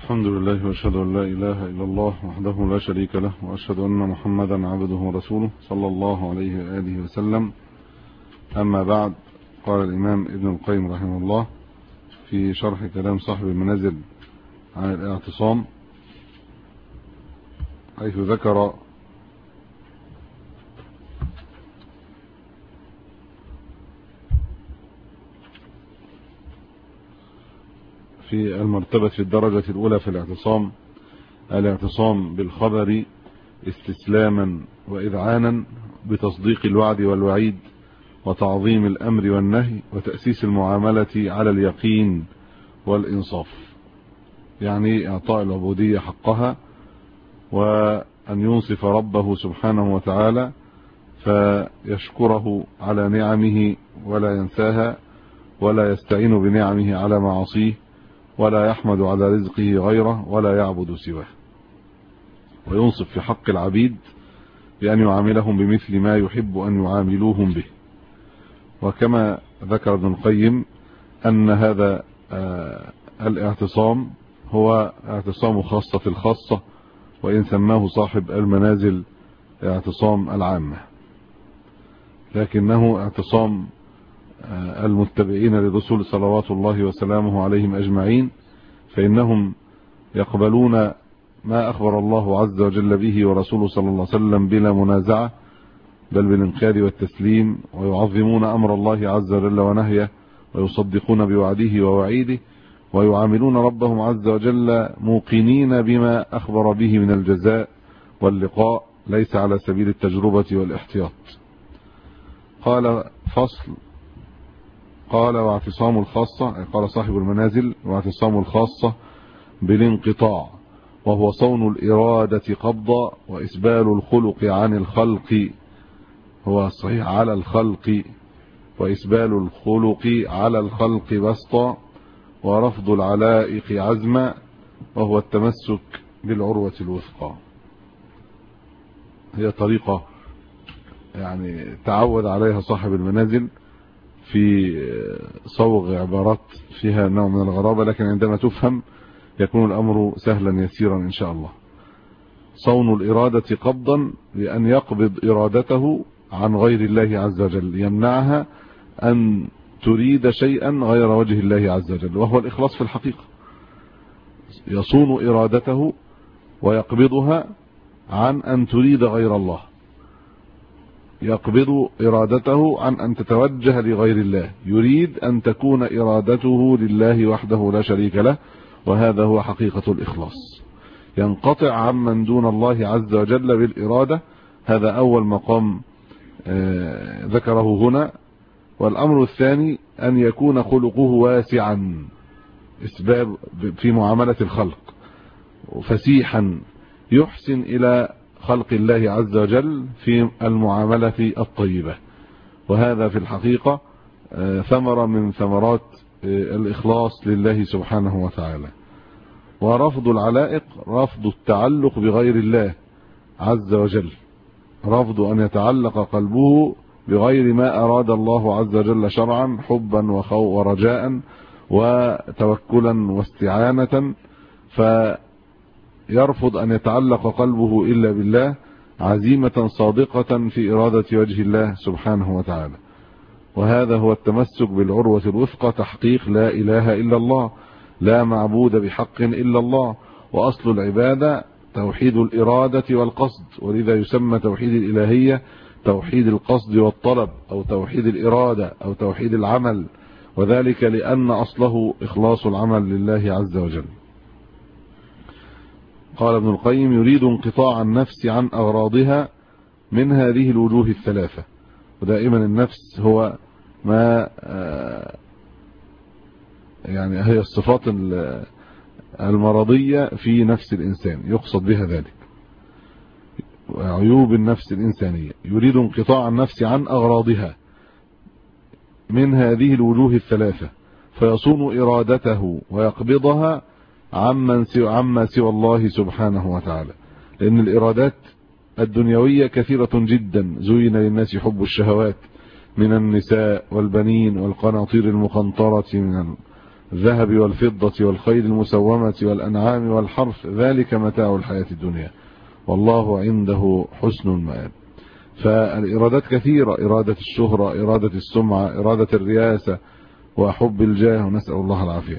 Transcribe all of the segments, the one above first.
الحمد لله واشهد ان لا اله الا الله وحده لا شريك له واشهد ان محمدا عبده ورسوله صلى الله عليه واله وسلم. اما بعد، قال الامام ابن القيم رحمه الله في شرح كلام صاحب المنازل عن الاعتصام، حيث ذكر في المرتبة في الدرجة الأولى في الاعتصام بالخبر استسلاما وإذعانا بتصديق الوعد والوعيد وتعظيم الأمر والنهي وتأسيس المعاملة على اليقين والإنصاف، يعني إعطاء العبودية حقها وأن ينصف ربه سبحانه وتعالى فيشكره على نعمه ولا ينساها ولا يستعين بنعمه على معاصيه ولا يحمد على رزقه غيره ولا يعبد سواه، وينصف في حق العبيد بأن يعاملهم بمثل ما يحب أن يعاملوهم به. وكما ذكر ابن القيم أن هذا الاعتصام هو اعتصام خاصة الخاصة، وإن سماه صاحب المنازل اعتصام العامة، لكنه اعتصام المتبعين للرسول صلوات الله وسلامه عليهم أجمعين، فإنهم يقبلون ما أخبر الله عز وجل به ورسوله صلى الله عليه وسلم بلا منازعة، بل بالانقياد والتسليم، ويعظمون أمر الله عز وجل ونهيه، ويصدقون بوعده ووعيده، ويعاملون ربهم عز وجل موقنين بما أخبر به من الجزاء واللقاء، ليس على سبيل التجربة والاحتياط. قال فصل، قال واعتصام الخاصة، قال صاحب المنازل واعتصام الخاصة بالانقطاع، وهو صون الإرادة قبضا وإسبال الخلق عن الخلق، هو الصحيح على الخلق، وإسبال الخلق على الخلق بسطا، ورفض العلائق عزما، وهو التمسك بالعروة الوثقى. هي طريقة يعني تعود عليها صاحب المنازل في صوغ عبارات فيها نوع من الغرابة، لكن عندما تفهم يكون الأمر سهلا يسيرا إن شاء الله. صون الإرادة قبضا، بأن يقبض إرادته عن غير الله عز وجل، يمنعها أن تريد شيئا غير وجه الله عز وجل، وهو الإخلاص في الحقيقة. يصون إرادته ويقبضها عن أن تريد غير الله، يقبض إرادته عن أن تتوجه لغير الله، يريد أن تكون إرادته لله وحده لا شريك له، وهذا هو حقيقة الإخلاص. ينقطع عمن دون الله عز وجل بالإرادة، هذا أول مقام ذكره هنا. والأمر الثاني أن يكون خلقه واسعا، اسباب في معاملة الخلق، فسيحا يحسن إلى خلق الله عز وجل في المعاملة الطيبة، وهذا في الحقيقة ثمرة من ثمرات الإخلاص لله سبحانه وتعالى. ورفض العلائق، رفض التعلق بغير الله عز وجل، رفض أن يتعلق قلبه بغير ما أراد الله عز وجل شرعا، حبا ورجاء وتوكلا واستعانة، فيرفض أن يتعلق قلبه إلا بالله، عزيمة صادقة في إرادة وجه الله سبحانه وتعالى. وهذا هو التمسك بالعروة الوثقى، تحقيق لا إله إلا الله، لا معبود بحق إلا الله. وأصل العبادة توحيد الإرادة والقصد، ولذا يسمى توحيد الإلهية توحيد القصد والطلب، أو توحيد الإرادة، أو توحيد العمل، وذلك لأن أصله إخلاص العمل لله عز وجل. قال ابن القيم: يريد انقطاع النفس عن أغراضها من هذه الوجوه الثلاثة. ودائما النفس هو ما يعني هي الصفات المرضية في نفس الإنسان، يقصد بها ذلك عيوب النفس الإنسانية. يريد انقطاع النفس عن أغراضها من هذه الوجوه الثلاثة، فيصون إرادته ويقبضها عما سوى الله سبحانه وتعالى، لأن الإرادات الدنيوية كثيرة جدا. زين للناس حب الشهوات من النساء والبنين والقناطير المقنطرة من الذهب والفضة والخيل المسومة والأنعام والحرث ذلك متاع الحياة الدنيا والله عنده حسن المآب. فالإرادات كثيرة، إرادة الشهرة، إرادة السمعة، إرادة الرياسة وحب الجاه، ونسأل الله العافية.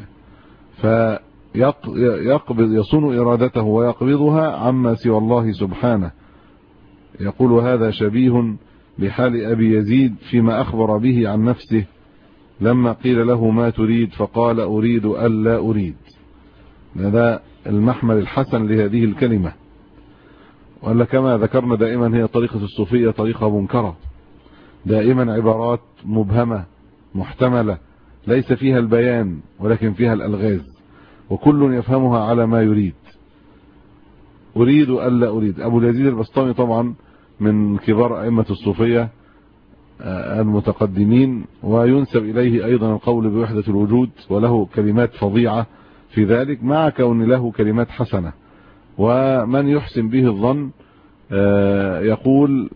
فيقبض يصون إرادته ويقبضها عما سوى الله سبحانه. يقول هذا شبيه بحال أبي يزيد فيما أخبر به عن نفسه لما قيل له ما تريد فقال أريد ألا أريد. هذا المحمل الحسن لهذه الكلمة. ولا كما ذكرنا دائما هي طريقة الصوفية طريقة منكرة، دائما عبارات مبهمة محتملة ليس فيها البيان ولكن فيها الألغاز، وكل يفهمها على ما يريد. أريد ألا أريد. أبو اليزيد البسطامي طبعا من كبار أئمة الصوفية المتقدمين، وينسب إليه أيضا القول بوحدة الوجود، وله كلمات فظيعة في ذلك مع كون له كلمات حسنة. ومن يحسن به الظن يقول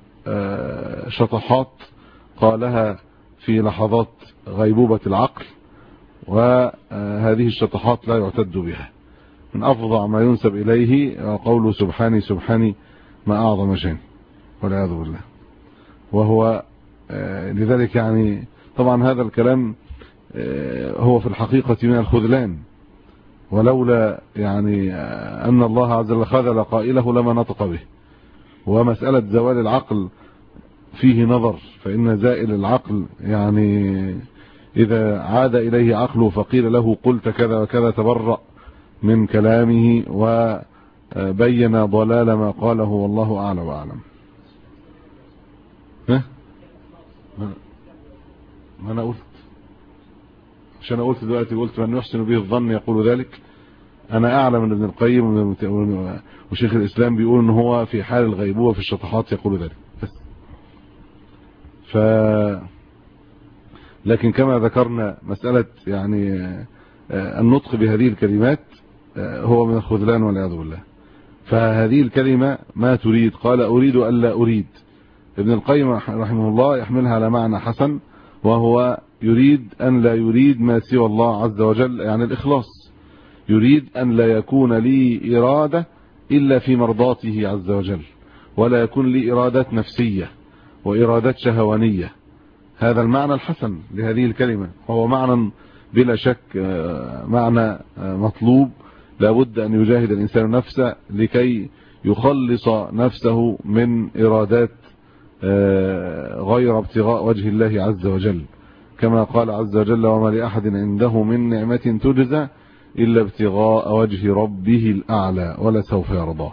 شطحات قالها في لحظات غيبوبة العقل، وهذه الشطحات لا يعتد بها. من أفظع ما ينسب إليه قوله سبحاني سبحاني ما أعظم شيء والعياذ بالله. وهو لذلك يعني طبعا هذا الكلام هو في الحقيقة من الخذلان، ولولا يعني أن الله عز وجل خذل قائله لما نطق به. ومسألة زوال العقل فيه نظر، فإن زائل العقل يعني إذا عاد إليه عقله فقيل له قلت كذا وكذا تبرأ من كلامه وبين ضلال ما قاله، والله أعلى وأعلم. ما أنا قلت، مش أنا قلت دلوقتي، قلت من يحسن به الظن يقول ذلك. أنا أعلم من ابن القيم وشيخ الإسلام بيقول إن هو في حال الغيبوبة في الشطحات يقول ذلك بس. لكن كما ذكرنا مسألة يعني النطق بهذه الكلمات هو من الخذلان والعياذ بالله. فهذه الكلمة ما تريد، قال أريد ألا أريد. ابن القيم رحمه الله يحملها على معنى حسن، وهو يريد أن لا يريد ما سوى الله عز وجل، يعني الإخلاص. يريد أن لا يكون لي إرادة إلا في مرضاته عز وجل، ولا يكون لي إرادات نفسية وإرادات شهوانية. هذا المعنى الحسن لهذه الكلمة، وهو معنى بلا شك معنى مطلوب. لابد أن يجاهد الإنسان نفسه لكي يخلص نفسه من إرادات غير ابتغاء وجه الله عز وجل، كما قال عز وجل وما لأحد عنده من نعمة تجزى إلا ابتغاء وجه ربه الأعلى ولسوف يرضى.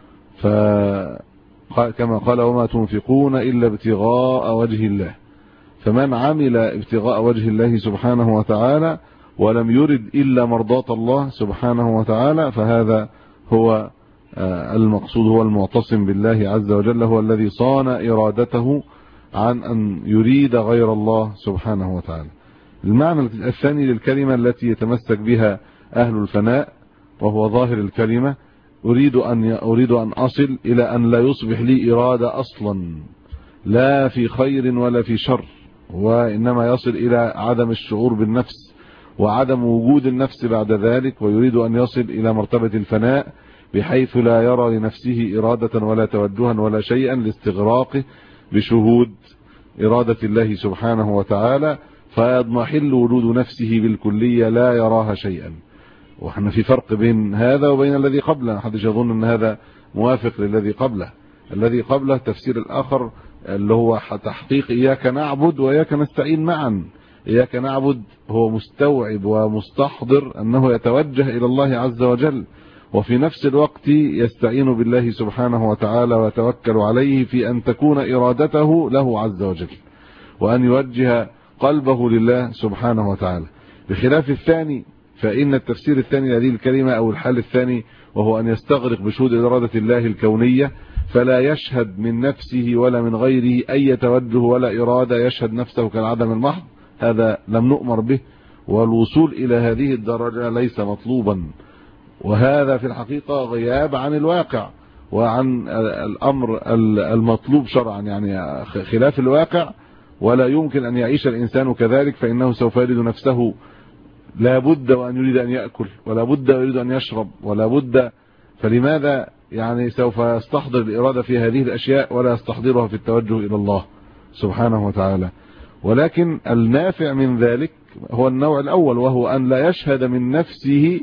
كما قال وما تنفقون إلا ابتغاء وجه الله. فمن عمل ابتغاء وجه الله سبحانه وتعالى ولم يرد إلا مرضاة الله سبحانه وتعالى، فهذا هو المقصود، هو المعتصم بالله عز وجل، هو الذي صان إرادته عن أن يريد غير الله سبحانه وتعالى. المعنى الثاني للكلمة التي يتمسك بها أهل الفناء، وهو ظاهر الكلمة، أريد أن أصل إلى أن لا يصبح لي إرادة أصلا، لا في خير ولا في شر، وإنما يصل إلى عدم الشعور بالنفس وعدم وجود النفس بعد ذلك. ويريد أن يصل إلى مرتبة الفناء بحيث لا يرى لنفسه إرادة ولا توجها ولا شيئا لاستغراقه بشهود إرادة الله سبحانه وتعالى، فيضمحل وجود نفسه بالكلية لا يراها شيئا. وإحنا في فرق بين هذا وبين الذي قبله، محدش يظن أن هذا موافق للذي قبله. الذي قبله تفسير الآخر اللي هو تحقيق إياك نعبد وإياك نستعين معا. إياك نعبد هو مستوعب ومستحضر أنه يتوجه إلى الله عز وجل، وفي نفس الوقت يستعين بالله سبحانه وتعالى ويتوكل عليه في أن تكون إرادته له عز وجل، وأن يوجه قلبه لله سبحانه وتعالى. بخلاف الثاني، فإن التفسير الثاني لهذه الكلمة أو الحال الثاني وهو أن يستغرق بشهود إرادة الله الكونية، فلا يشهد من نفسه ولا من غيره أي توجه ولا إرادة، يشهد نفسه كالعدم المحض. هذا لم نؤمر به، والوصول إلى هذه الدرجة ليس مطلوبا. وهذا في الحقيقة غياب عن الواقع وعن الأمر المطلوب شرعا، يعني خلاف الواقع، ولا يمكن أن يعيش الإنسان كذلك، فإنه سوف يجد نفسه لا بد وأن يريد أن يأكل، ولا بد ويريد أن يشرب، ولا بد، فلماذا يعني سوف يستحضر الإرادة في هذه الأشياء ولا يستحضرها في التوجه إلى الله سبحانه وتعالى؟ ولكن النافع من ذلك هو النوع الأول، وهو أن لا يشهد من نفسه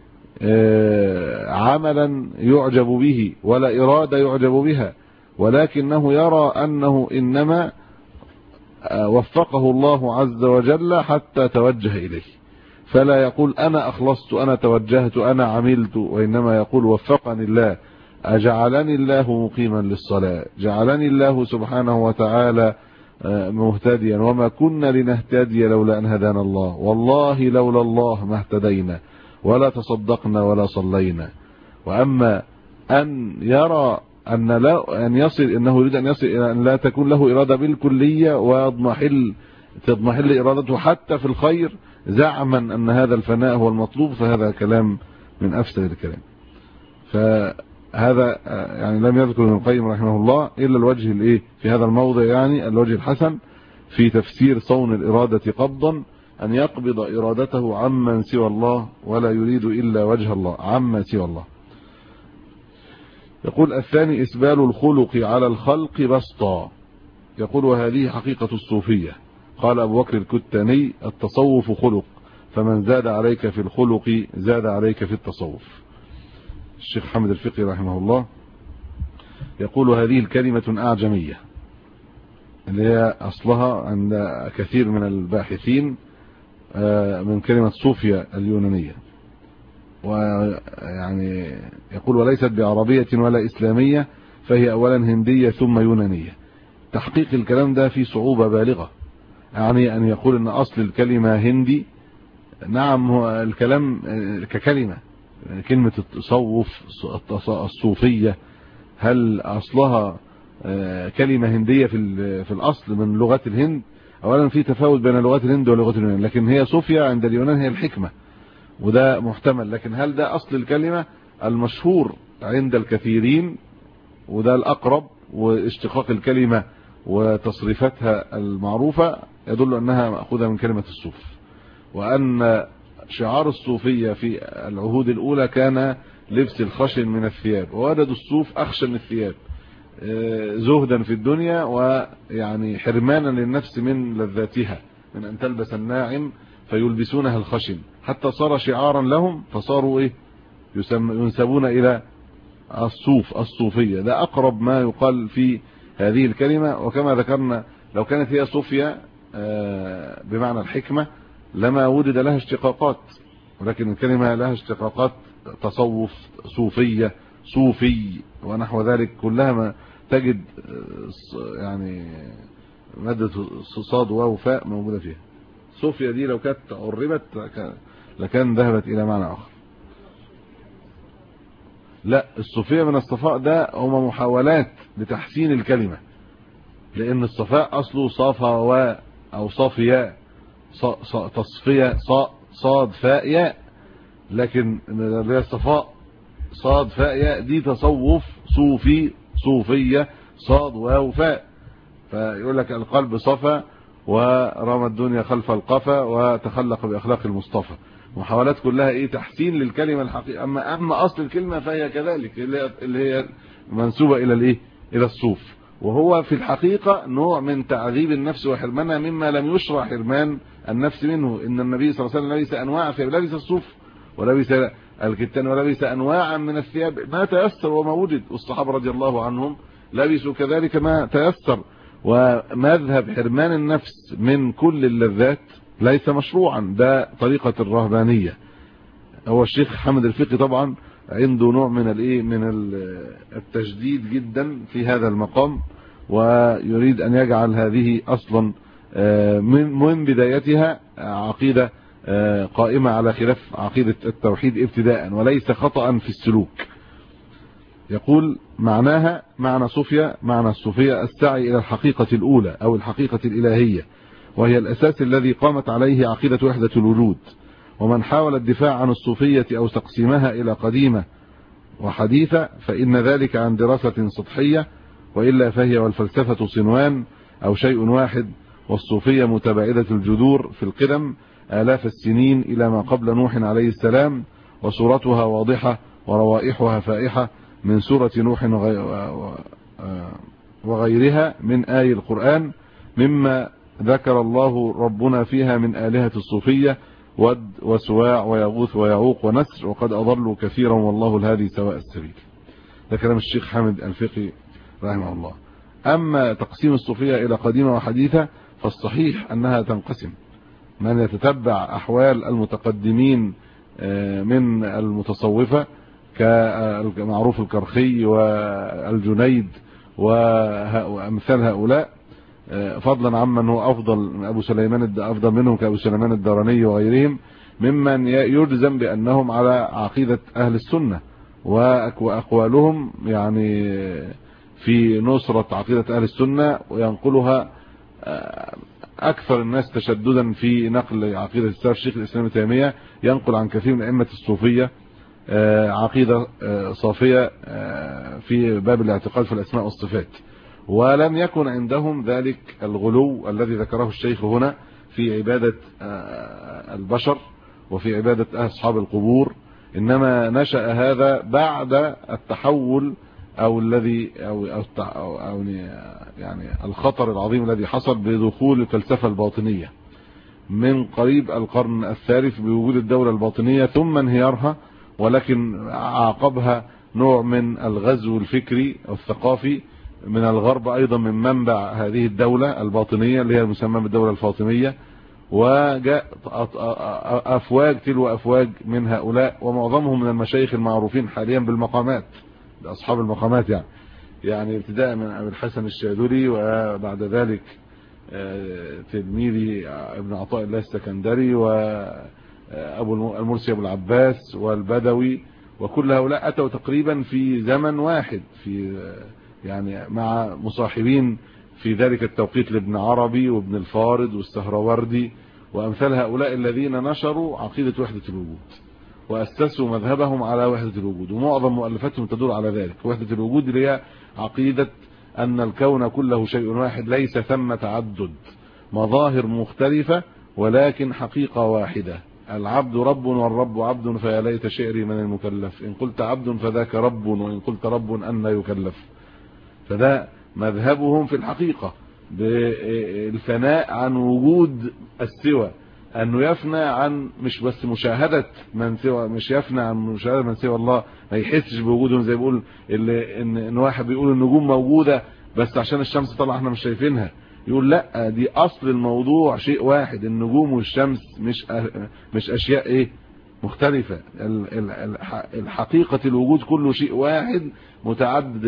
عملا يعجب به ولا إرادة يعجب بها، ولكنه يرى أنه إنما وفقه الله عز وجل حتى توجه إليه، فلا يقول أنا أخلصت، أنا توجهت، أنا عملت، وإنما يقول وفقني الله، أجعلني الله مقيما للصلاة، جعلني الله سبحانه وتعالى مهتديا، وما كنا لنهتدي لولا أن هدانا الله، والله لولا الله ما اهتدينا ولا تصدقنا ولا صلينا. وأما أن يرى أن لا أن يصل إنه يريد أن يصل إلى أن لا تكون له إرادة بالكلية تضمحل إرادته حتى في الخير زعما أن هذا الفناء هو المطلوب، فهذا كلام من أفسد الكلام. فهذا يعني لم يذكر ابن القيم رحمه الله إلا الوجه الإيه في هذا الموضع، يعني الوجه الحسن في تفسير صون الإرادة قبضا، أن يقبض إرادته عمن سوى الله ولا يريد إلا وجه الله عما سوى الله. يقول الثاني إسبال الخلق على الخلق بسطا. يقول وهذه حقيقة الصوفية. قال أبو بكر الكتاني التصوف خلق، فمن زاد عليك في الخلق زاد عليك في التصوف. الشيخ حمد الفقي رحمه الله يقول هذه الكلمة أعجمية، اللي هي أصلها عند كثير من الباحثين من كلمة صوفيا اليونانية، ويعني يقول وليست بعربية ولا إسلامية، فهي أولا هندية ثم يونانية. تحقيق الكلام ده فيه صعوبة بالغة، يعني أن يقول أن أصل الكلمة هندي. نعم هو الكلام ككلمة، كلمة التصوف الصوفية هل أصلها كلمة هندية في الأصل من لغات الهند؟ أولا في تفاوت بين لغات الهند ولغات اليونان، لكن هي صوفيا عند اليونان هي الحكمة، وده محتمل. لكن هل ده أصل الكلمة؟ المشهور عند الكثيرين وده الأقرب، واشتقاق الكلمة وتصريفاتها المعروفة يدل أنها مأخوذة من كلمة الصوف، وأن شعار الصوفية في العهود الأولى كان لبس الخشن من الثياب، ووجدوا الصوف أخشن الثياب زهدا في الدنيا، ويعني حرمانا للنفس من لذاتها من أن تلبس الناعم، فيلبسونها الخشن حتى صار شعارا لهم، فصاروا ينسبون إلى الصوف الصوفية. ده أقرب ما يقال في هذه الكلمة. وكما ذكرنا لو كانت هي صوفيا بمعنى الحكمة لما وجد لها اشتقاقات، ولكن الكلمة لها اشتقاقات تصوف، صوفية، صوفي ونحو ذلك، كلها ما تجد يعني مادة صاد واو فاء موجودة فيها. صوفيا دي لو كانت عربت لكان ذهبت إلى معنى آخر. لا، الصوفية من الصفاء ده هم محاولات لتحسين الكلمة، لأن الصفاء أصله صافا أو صافياء، تصفية صاد فاء ياء، لكن الصفاء صاد فاء ياء دي تصوف صوفي صوفية صاد واو فاء. فيقول لك القلب صفا ورمى الدنيا خلف القفا وتخلق بأخلاق المصطفى. محاولات كلها تحسين للكلمة الحقيقية. أما أصل الكلمة فهي كذلك اللي هي منسوبة إلى إلى الصوف، وهو في الحقيقة نوع من تعذيب النفس وحرمانها مما لم يشرع حرمان النفس منه. إن النبي صلى الله عليه وسلم لبس أنواع ثياب، لبس الصوف ولبس الكتان ولبس أنواعا من الثياب ما تيسر وما وجد، والصحابة رضي الله عنهم لبسوا كذلك ما تيسر. ومذهب حرمان النفس من كل اللذات ليس مشروعا، ده طريقة الرهبانية. هو الشيخ حمد الفقي طبعا عنده نوع من التجديد جدا في هذا المقام، ويريد أن يجعل هذه أصلا من بدايتها عقيدة قائمة على خلاف عقيدة التوحيد ابتداء، وليس خطأ في السلوك. يقول معناها معنى صوفيا، معنى الصوفية السعي إلى الحقيقة الأولى أو الحقيقة الإلهية، وهي الأساس الذي قامت عليه عقيدة وحدة الوجود. ومن حاول الدفاع عن الصوفية أو تقسيمها إلى قديمة وحديثة فإن ذلك عن دراسة سطحية، وإلا فهي والفلسفة صنوان أو شيء واحد، والصوفية متباعدة الجذور في القدم آلاف السنين إلى ما قبل نوح عليه السلام، وصورتها واضحة وروائحها فائحة من سورة نوح وغيرها من آي القرآن، مما ذكر الله ربنا فيها من آلهة الصوفية ود وسواع ويغوث ويعوق ونسر، وقد أضلوا كثيرا والله الهادي سواء السبيل. ده كلام الشيخ حامد الفقي رحمه الله. أما تقسيم الصوفية إلى قديمة وحديثة فالصحيح أنها تنقسم. من يتتبع أحوال المتقدمين من المتصوفة كمعروف الكرخي والجنيد وأمثال هؤلاء، فضلا عمن هو أفضل منهم كأبو سليمان الداراني وغيرهم، ممن يجزم بأنهم على عقيدة أهل السنة، وأقوالهم يعني في نصرة عقيدة أهل السنة، وينقلها أكثر الناس تشددا في نقل عقيدة السلف. الشيخ الإسلام ابن تيمية ينقل عن كثير من أئمة الصوفية عقيدة صافية في باب الاعتقاد في الأسماء والصفات، ولم يكن عندهم ذلك الغلو الذي ذكره الشيخ هنا في عبادة البشر وفي عبادة أصحاب القبور. إنما نشأ هذا بعد التحول أو الذي أو يعني الخطر العظيم الذي حصل بدخول الفلسفة الباطنية من قريب القرن الثالث بوجود الدولة الباطنية ثم انهيارها، ولكن عاقبها نوع من الغزو الفكري والثقافي من الغرب أيضا من منبع هذه الدولة الباطنية اللي هي المسمى بالدولة الفاطمية، وجاء أفواج تلو أفواج من هؤلاء، ومعظمهم من المشايخ المعروفين حاليا بالمقامات، أصحاب المقامات يعني ابتداء من أبي الحسن الشاذلي، وبعد ذلك تلميذي ابن عطاء الله السكندري، وأبو المرسي أبو العباس والبدوي، وكل هؤلاء أتوا تقريبا في زمن واحد، في يعني مع مصاحبين في ذلك التوقيت لابن عربي وابن الفارض والسهروردي وأمثال هؤلاء الذين نشروا عقيدة وحدة الوجود وأسسوا مذهبهم على وحدة الوجود، ومعظم مؤلفاتهم تدور على ذلك. وحدة الوجود اللي هي عقيدة أن الكون كله شيء واحد، ليس ثم تعدد مظاهر مختلفة ولكن حقيقة واحدة. العبد رب والرب عبد، فيا ليت شعري من المكلف، إن قلت عبد فذاك رب، وإن قلت رب أن يكلف. فده مذهبهم في الحقيقة، بالفناء عن وجود السوى، أنه يفنى عن مش بس مشاهدة من سوى، مش يفنى عن مشاهدة من سوى الله، ما يحسش بوجودهم زي بيقول إن واحد بيقول النجوم موجودة بس عشان الشمس طلع احنا مش شايفينها، يقول لا، دي أصل الموضوع شيء واحد، النجوم والشمس مش أشياء ايه مختلفة. الحقيقة الوجود كله شيء واحد متعدد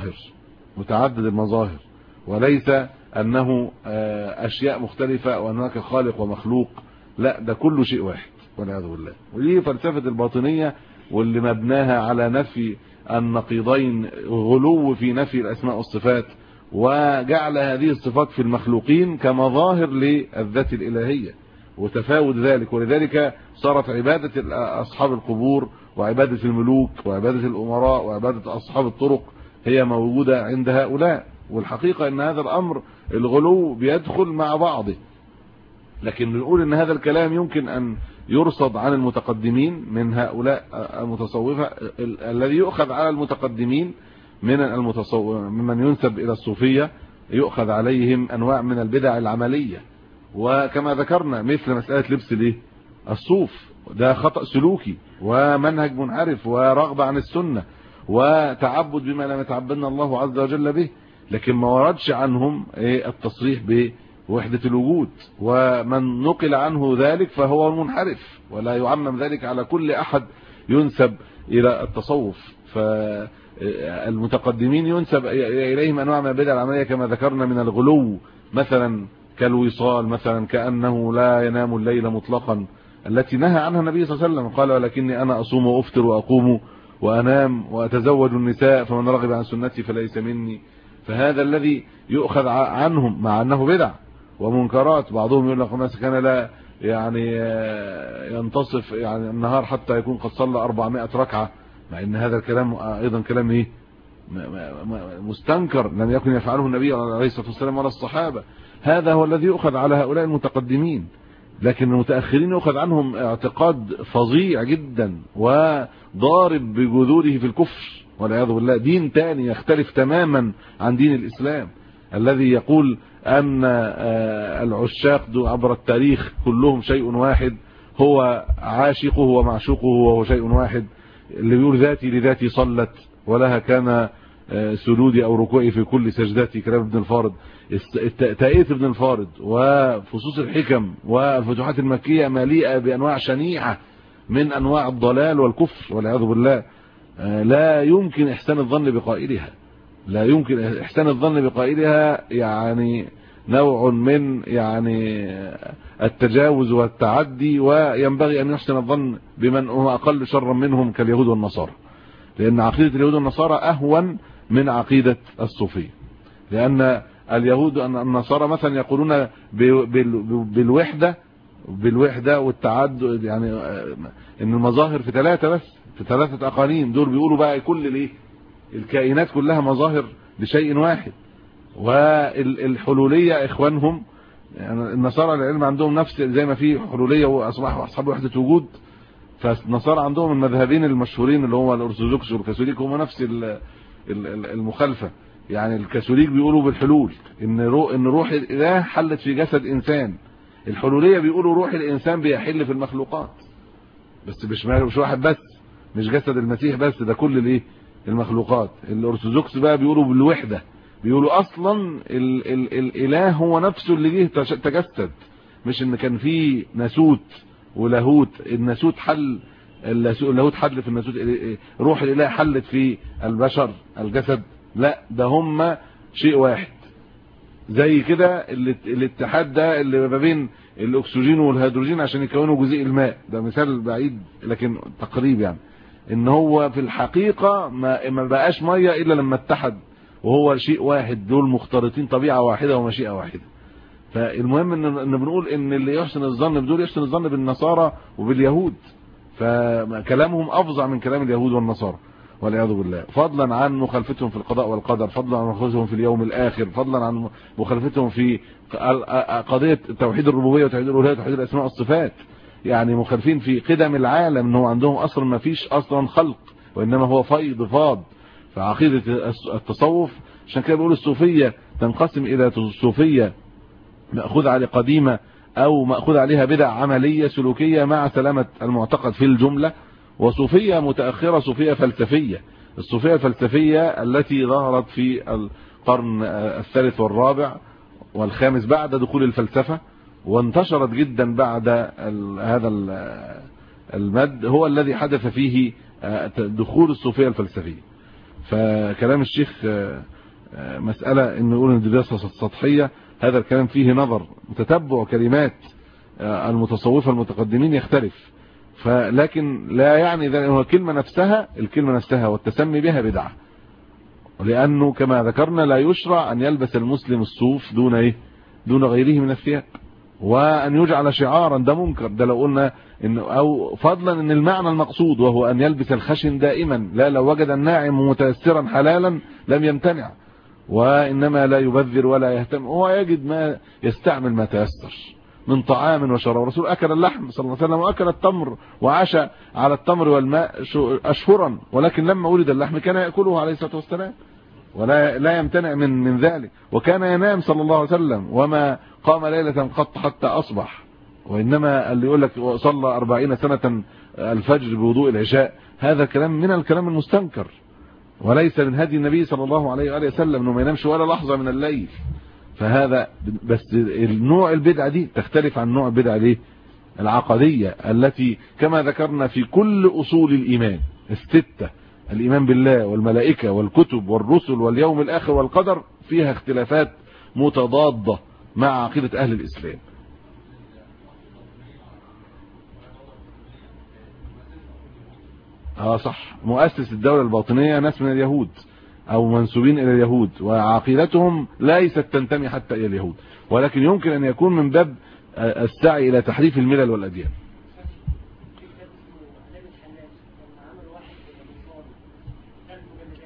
المظاهر، وليس أنه أشياء مختلفة وهناك خالق ومخلوق، لا، ده كله شيء واحد والعياذ بالله. ودي فلسفة الباطنية، واللي مبناها على نفي النقيضين، غلو في نفي الأسماء والصفات، وجعل هذه الصفات في المخلوقين كمظاهر للذات الإلهية وتفاوت ذلك. ولذلك صارت عبادة أصحاب القبور وعبادة الملوك وعبادة الأمراء وعبادة أصحاب الطرق هي موجودة عند هؤلاء. والحقيقة ان هذا الامر الغلو بيدخل مع بعضه، لكن نقول ان هذا الكلام يمكن ان يرصد عن المتقدمين من هؤلاء المتصوفة. الذي يؤخذ على المتقدمين ممن ينسب الى الصوفية يؤخذ عليهم انواع من البدع العملية، وكما ذكرنا مثل مسألة لبس الصوف، ده خطأ سلوكي ومنهج منحرف ورغبة عن السنة وتعبد بما لم يتعبدنا الله عز وجل به، لكن ما وردش عنهم التصريح بوحدة الوجود، ومن نقل عنه ذلك فهو منحرف، ولا يعمم ذلك على كل أحد ينسب إلى التصوف. فالمتقدمين ينسب إليهم أنواع من البدع العملية كما ذكرنا من الغلو، مثلا كالوصال، مثلا كأنه لا ينام الليل مطلقا التي نهى عنها النبي صلى الله عليه وسلم، قال ولكني أنا أصوم وأفطر وأقوم وأنام وأتزوج النساء فمن رغب عن سنتي فليس مني. فهذا الذي يؤخذ عنهم مع أنه بدع ومنكرات. بعضهم يقول لك مثلا كان لا يعني ينتصف يعني النهار حتى يكون قد صلى 400 ركعة، مع ان هذا الكلام ايضا كلام ايه مستنكر، لم يكن يفعله النبي عليه الصلاة والسلام ولا الصحابة. هذا هو الذي يؤخذ على هؤلاء المتقدمين، لكن المتأخرين يؤخذ عنهم اعتقاد فظيع جدا وضارب بجذوره في الكفر والعياذ بالله، دين تاني يختلف تماما عن دين الإسلام الذي يقول أن العشاق عبر التاريخ كلهم شيء واحد، هو عاشقه ومعشوقه وهو شيء واحد. اللي بيقول ذاتي لذاتي صلت ولها كان سجودي أو ركوعي في كل سجدتي، كلام ابن الفارض. تأييت ابن الفارض وفصوص الحكم والفتوحات المكية مليئة بأنواع شنيعة من أنواع الضلال والكفر والعياذ بالله. لا يمكن إحسان الظن بقائلها، لا يمكن إحسان الظن بقائلها، يعني نوع من يعني التجاوز والتعدي، وينبغي أن يحسن الظن بمن هو أقل شرا منهم كاليهود والنصارى، لأن عقيدة اليهود والنصارى أهون من عقيدة الصوفية. لأن اليهود النصارى مثلا يقولون بالوحدة والتعدد، يعني ان المظاهر في ثلاثة بس، في ثلاثة أقانيم. دول بيقولوا بقى كل الكائنات كلها مظاهر لشيء واحد. والحلولية إخوانهم، يعني النصارى العلم عندهم نفس زي ما في حلولية وأصبحوا أصحاب وحدة وجود، فالنصارى عندهم المذهبين المشهورين اللي هو الأرثوذكس والكاثوليك هم نفس المخالفة. يعني الكاثوليك بيقولوا بالحلول، ان روح الاله حلت في جسد انسان. الحلوليه بيقولوا روح الانسان بيحل في المخلوقات، بس مش واحد بس، مش جسد المسيح بس، ده كل المخلوقات. الارثوذكس بقى بيقولوا بالوحده، بيقولوا اصلا الاله هو نفسه اللي جه تجسد، مش ان كان فيه ناسوت ولاهوت. الناسوت حل، اللاهوت حل في الناسوت، روح الاله حلت في البشر الجسد. لا، ده هم شيء واحد. زي كده الاتحاد ده اللي ما بين الاكسجين والهيدروجين عشان يكونوا جزيء الماء، ده مثال بعيد لكن تقريب، يعني ان هو في الحقيقة ما بقاش مية الا لما اتحد وهو شيء واحد. دول مختلطين، طبيعة واحدة ومشيئة واحدة. فالمهم ان بنقول ان اللي يحسن الظن بدول يحسن الظن بالنصارى وباليهود، فكلامهم افظع من كلام اليهود والنصارى والعياذ بالله، فضلا عن مخالفتهم في القضاء والقدر، فضلا عن مخالفتهم في اليوم الاخر، فضلا عن مخالفتهم في قضيه توحيد الربوبيه وتوحيد الالوهيه وتوحيد الاسماء والصفات. يعني مخالفين في قدم العالم، ان هو عندهم اصلا ما فيش اصلا خلق، وانما هو فاض. فعقيده التصوف عشان كده بيقولوا الصوفيه تنقسم الى صوفيه مأخوذ على قديمه او مأخوذ عليها بدع عمليه سلوكيه مع سلامه المعتقد في الجمله، وصوفية متأخرة، صوفية فلسفية. الصوفية الفلسفية التي ظهرت في القرن الثالث والرابع والخامس بعد دخول الفلسفة، وانتشرت جدا بعد هذا المد، هو الذي حدث فيه دخول الصوفية الفلسفية. فكلام الشيخ مسألة انه يقول ان الدراسة سطحية، هذا الكلام فيه نظر، تتبع كلمات المتصوفة المتقدمين يختلف، فلكن لا يعني ذلك هو الكلمة نفسها والتسمي بها بدعة، لأنه كما ذكرنا لا يشرع أن يلبس المسلم الصوف دون غيره من الثياب، وأن يجعل شعارا، ده منكر. ده لو قلنا أو فضلا أن المعنى المقصود وهو أن يلبس الخشن دائما، لا لو وجد الناعم متيسرا حلالا لم يمتنع، وإنما لا يبذر ولا يهتم، هو يجد ما يستعمل ما تيسر من طعام وشراب. الرسول أكل اللحم صلى الله عليه وسلم وأكل التمر وعاش على التمر والماء أشهرا، ولكن لما ولد اللحم كان يأكله عليه الصلاة والسلام ولا يمتنع من ذلك. وكان ينام صلى الله عليه وسلم وما قام ليلة قط حتى أصبح، وإنما اللي يقول لك صلى 40 سنة الفجر بوضوء العشاء، هذا كلام من الكلام المستنكر، وليس من هدي النبي صلى الله عليه وآله وسلم انه ما ينامش ولا لحظة من الليل. فهذا بس النوع البدعة دي تختلف عن نوع البدعة العقدية التي كما ذكرنا في كل أصول الإيمان الستة، الإيمان بالله والملائكة والكتب والرسل واليوم الآخر والقدر، فيها اختلافات متضادة مع عقيدة أهل الإسلام. صح، مؤسس الدولة الباطنية ناس من اليهود او منسوبين الى اليهود، وعقيدتهم ليست تنتمي حتى الى اليهود، ولكن يمكن ان يكون من باب السعي الى تحريف الملل والاديان.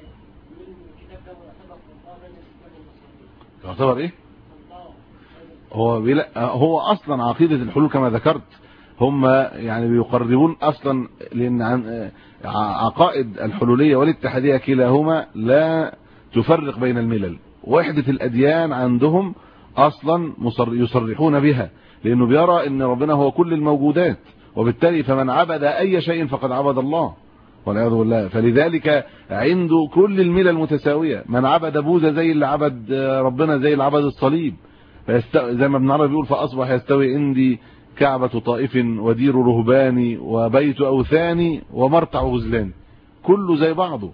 يعتبر ايه؟ هو اصلا عقيدة الحلول كما ذكرت هم يعني بيقربون اصلا، لان عقائد الحلولية والاتحادية كلاهما لا تفرق بين الملل. وحدة الاديان عندهم اصلا يصرحون بها، لانه بيرى ان ربنا هو كل الموجودات، وبالتالي فمن عبد اي شيء فقد عبد الله والعياذ بالله. فلذلك عنده كل الملل متساوية، من عبد بوذا زي اللي عبد ربنا، زي اللي عبد الصليب. زي ما ابن عربي بيقول فاصبح يستوي عندي كعبة طائف ودير رهباني وبيت اوثاني ومرتع غزلان، كله زي بعضه.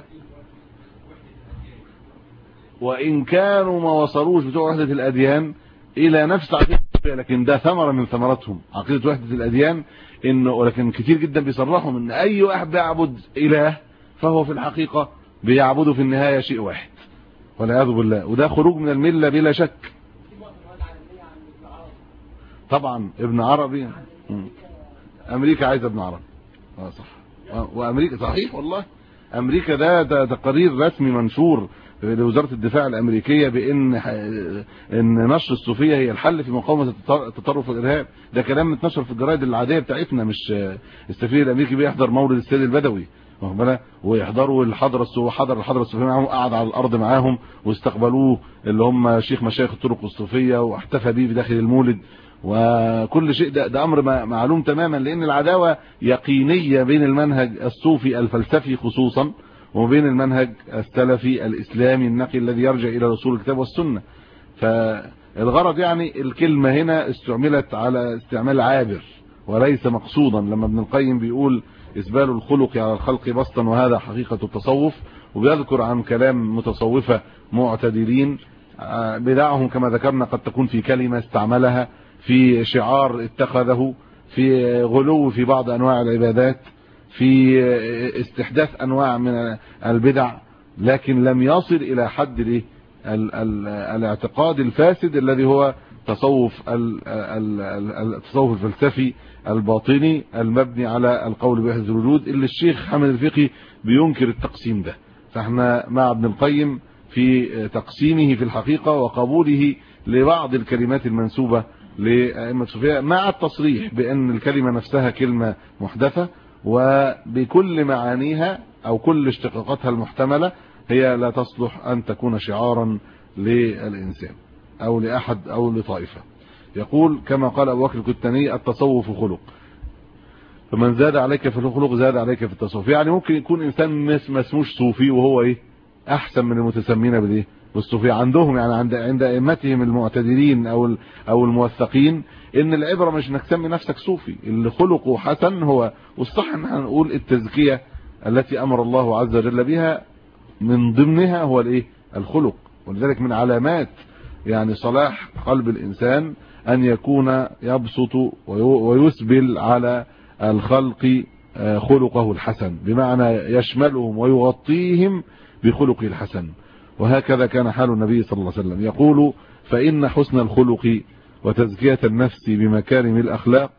وان كانوا ما وصلوش بتوع وحدة الاديان الى نفس عقيدة، لكن ده ثمرة من ثمراتهم عقيدة وحدة الاديان، انه ولكن كتير جدا بيصرحوا ان اي واحد بيعبد اله فهو في الحقيقة بيعبده في النهاية شيء واحد والعياذ بالله، وده خروج من الملة بلا شك. طبعا ابن عربي امريكا عايزه ابن عربي، صح. وامريكا صحيح والله، امريكا ده تقرير رسمي منشور لوزاره الدفاع الامريكيه ان نشر الصوفيه هي الحل في مقاومه التطرف والارهاب. ده كلام متنشر في الجرايد العاديه بتاعتنا، مش السفير الامريكي بيحضر مولد السيد البدوي واخد بالك، ويحضروا الحضره الصوفيه معاهم، قعد على الارض معاهم واستقبلوه اللي هم شيخ مشايخ الطرق الصوفيه، واحتفى بيه في داخل المولد وكل شيء. ده امر معلوم تماما، لان العداوه يقينيه بين المنهج الصوفي الفلسفي خصوصا وبين المنهج السلفي الاسلامي النقي الذي يرجع الى رسول الكتاب والسنه. فالغرض يعني الكلمه هنا استعملت على استعمال عابر وليس مقصودا، لما ابن القيم بيقول اسبال الخلق على الخلق بسطا وهذا حقيقه التصوف، وبيذكر عن كلام متصوفه معتدلين بدعهم كما ذكرنا قد تكون في كلمه استعملها، في شعار اتخذه، في غلو في بعض انواع العبادات، في استحداث انواع من البدع، لكن لم يصل الى حد الاعتقاد الفاسد الذي هو التصوف الفلسفي الباطني المبني على القول بوحدة الوجود، اللي الشيخ حامد الفقي بينكر التقسيم ده. فاحنا مع ابن القيم في تقسيمه في الحقيقة وقبوله لبعض الكلمات المنسوبة لأئمة الصوفية، مع التصريح بأن الكلمة نفسها كلمة محدثة وبكل معانيها أو كل اشتقاقاتها المحتملة هي لا تصلح أن تكون شعارا للإنسان أو لأحد أو لطائفة. يقول كما قال أبو بكر الكتاني التصوف خلق، فمن زاد عليك في الخلق زاد عليك في التصوف. يعني ممكن يكون إنسان ما اسموش صوفي وهو أحسن من المتسمين بالإيه والصوفية عندهم، يعني عند ائمتهم المعتدلين او الموثقين، ان العبره مش انك تسمي نفسك صوفي، اللي خلقه حسن هو، والصح ان احنا نقول التزكيه التي امر الله عز وجل بها من ضمنها هو الخلق. ولذلك من علامات يعني صلاح قلب الانسان ان يكون يبسط ويسبل على الخلق خلقه الحسن، بمعنى يشملهم ويغطيهم بخلقه الحسن. وهكذا كان حال النبي صلى الله عليه وسلم. يقول فإن حسن الخلق وتزكية النفس بمكارم الأخلاق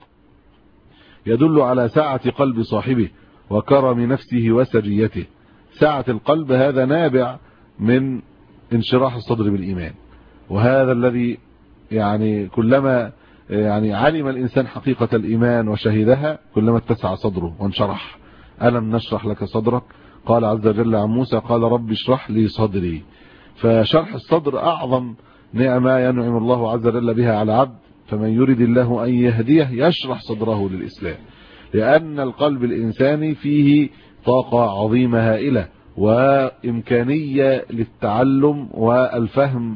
يدل على سعة قلب صاحبه وكرم نفسه وسجيته. سعة القلب هذا نابع من انشراح الصدر بالإيمان، وهذا الذي يعني كلما يعني علم الإنسان حقيقة الإيمان وشهدها كلما اتسع صدره وانشرح. ألم نشرح لك صدرك؟ قال عز وجل عن موسى قال رب اشرح لي صدري. فشرح الصدر أعظم نعمة ينعم الله عز وجل بها على عبد، فمن يريد الله أن يهديه يشرح صدره للإسلام، لأن القلب الإنساني فيه طاقة عظيمة هائلة وإمكانية للتعلم والفهم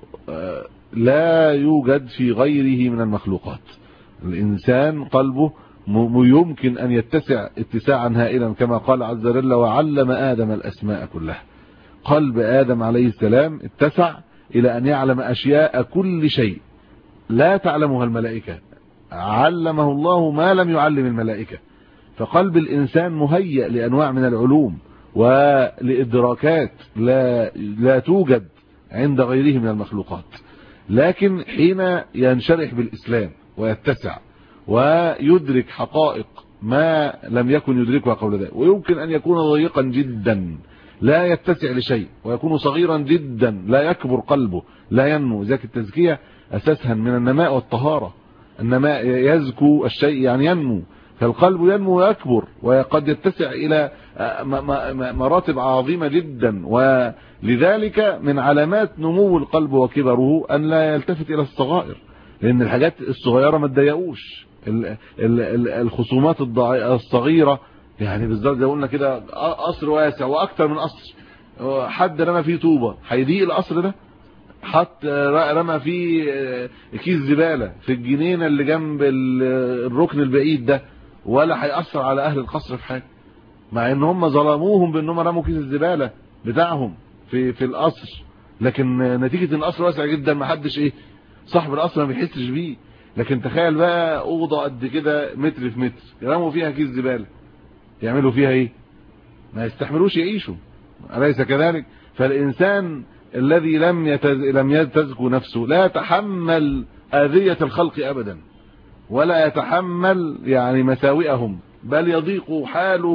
لا يوجد في غيره من المخلوقات. الإنسان قلبه يمكن أن يتسع اتساعا هائلا كما قال عز وجل وعلم آدم الأسماء كلها. قلب آدم عليه السلام اتسع إلى أن يعلم أشياء كل شيء لا تعلمها الملائكة، علمه الله ما لم يعلم الملائكة. فقلب الإنسان مهيئ لأنواع من العلوم ولإدراكات لا توجد عند غيره من المخلوقات، لكن حين ينشرح بالإسلام ويتسع ويدرك حقائق ما لم يكن يدركها قبل ذلك، ويمكن أن يكون ضيقا جدا لا يتسع لشيء، ويكون صغيرا جدا لا يكبر قلبه لا ينمو. ذاك التزكية أساسها من النماء والطهارة. النماء يزكو الشيء يعني ينمو، فالقلب ينمو ويكبر وقد يتسع إلى مراتب عظيمة جدا. ولذلك من علامات نمو القلب وكبره أن لا يلتفت إلى الصغائر، لأن الحاجات الصغيرة ما تضايقوش. الخصومات الصغيرة يعني بالظبط زي قلنا كده، قصر واسع واكتر من قصر، حد رمى فيه طوبه هيضيق القصر ده؟ حط رمى فيه كيس زباله في الجنينه اللي جنب الركن البعيد ده، ولا هيأثر على اهل القصر في حاجه، مع ان هم ظلموهم بانهم رموا كيس الزباله بتاعهم في القصر. لكن نتيجه ان القصر واسع جدا ما حدش صاحب القصر ما بيحسش بيه. لكن تخيل بقى اوضه قد كده متر في متر رموا فيها كيس زباله، يعملوا فيها ايه؟ ما يستحملوش يعيشوا، أليس كذلك؟ فالإنسان الذي لم تزكو نفسه لا يتحمل أذية الخلق أبدا، ولا يتحمل يعني مساوئهم، بل يضيق حاله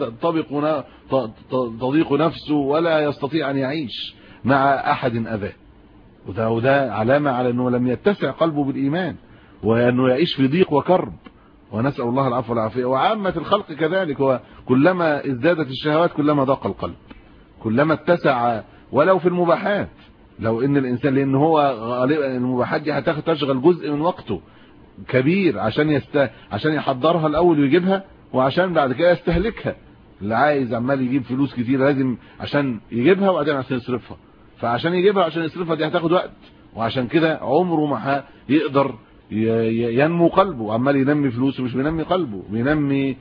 وتضيق نفسه ولا يستطيع أن يعيش مع أحد أذاه. وده علامة على أنه لم يتسع قلبه بالإيمان، وأنه يعيش في ضيق وكرب، ونسأل الله العفو والعافية. وعامة الخلق كذلك، وكلما ازدادت الشهوات كلما ضاق القلب، كلما اتسع ولو في المباحات. لو ان الانسان، لان هو غالبا المباحات دي تشغل جزء من وقته كبير عشان يحضرها الاول ويجيبها، وعشان بعد كده يستهلكها. اللي عايز عمال يجيب فلوس كتير لازم عشان يجيبها وبعدين عشان يصرفها، فعشان يجيبها عشان يصرفها دي هتاخد وقت، وعشان كده عمره ما يقدر ينمو قلبه. عمال ينمي فلوسه مش بينمي قلبه، بينمي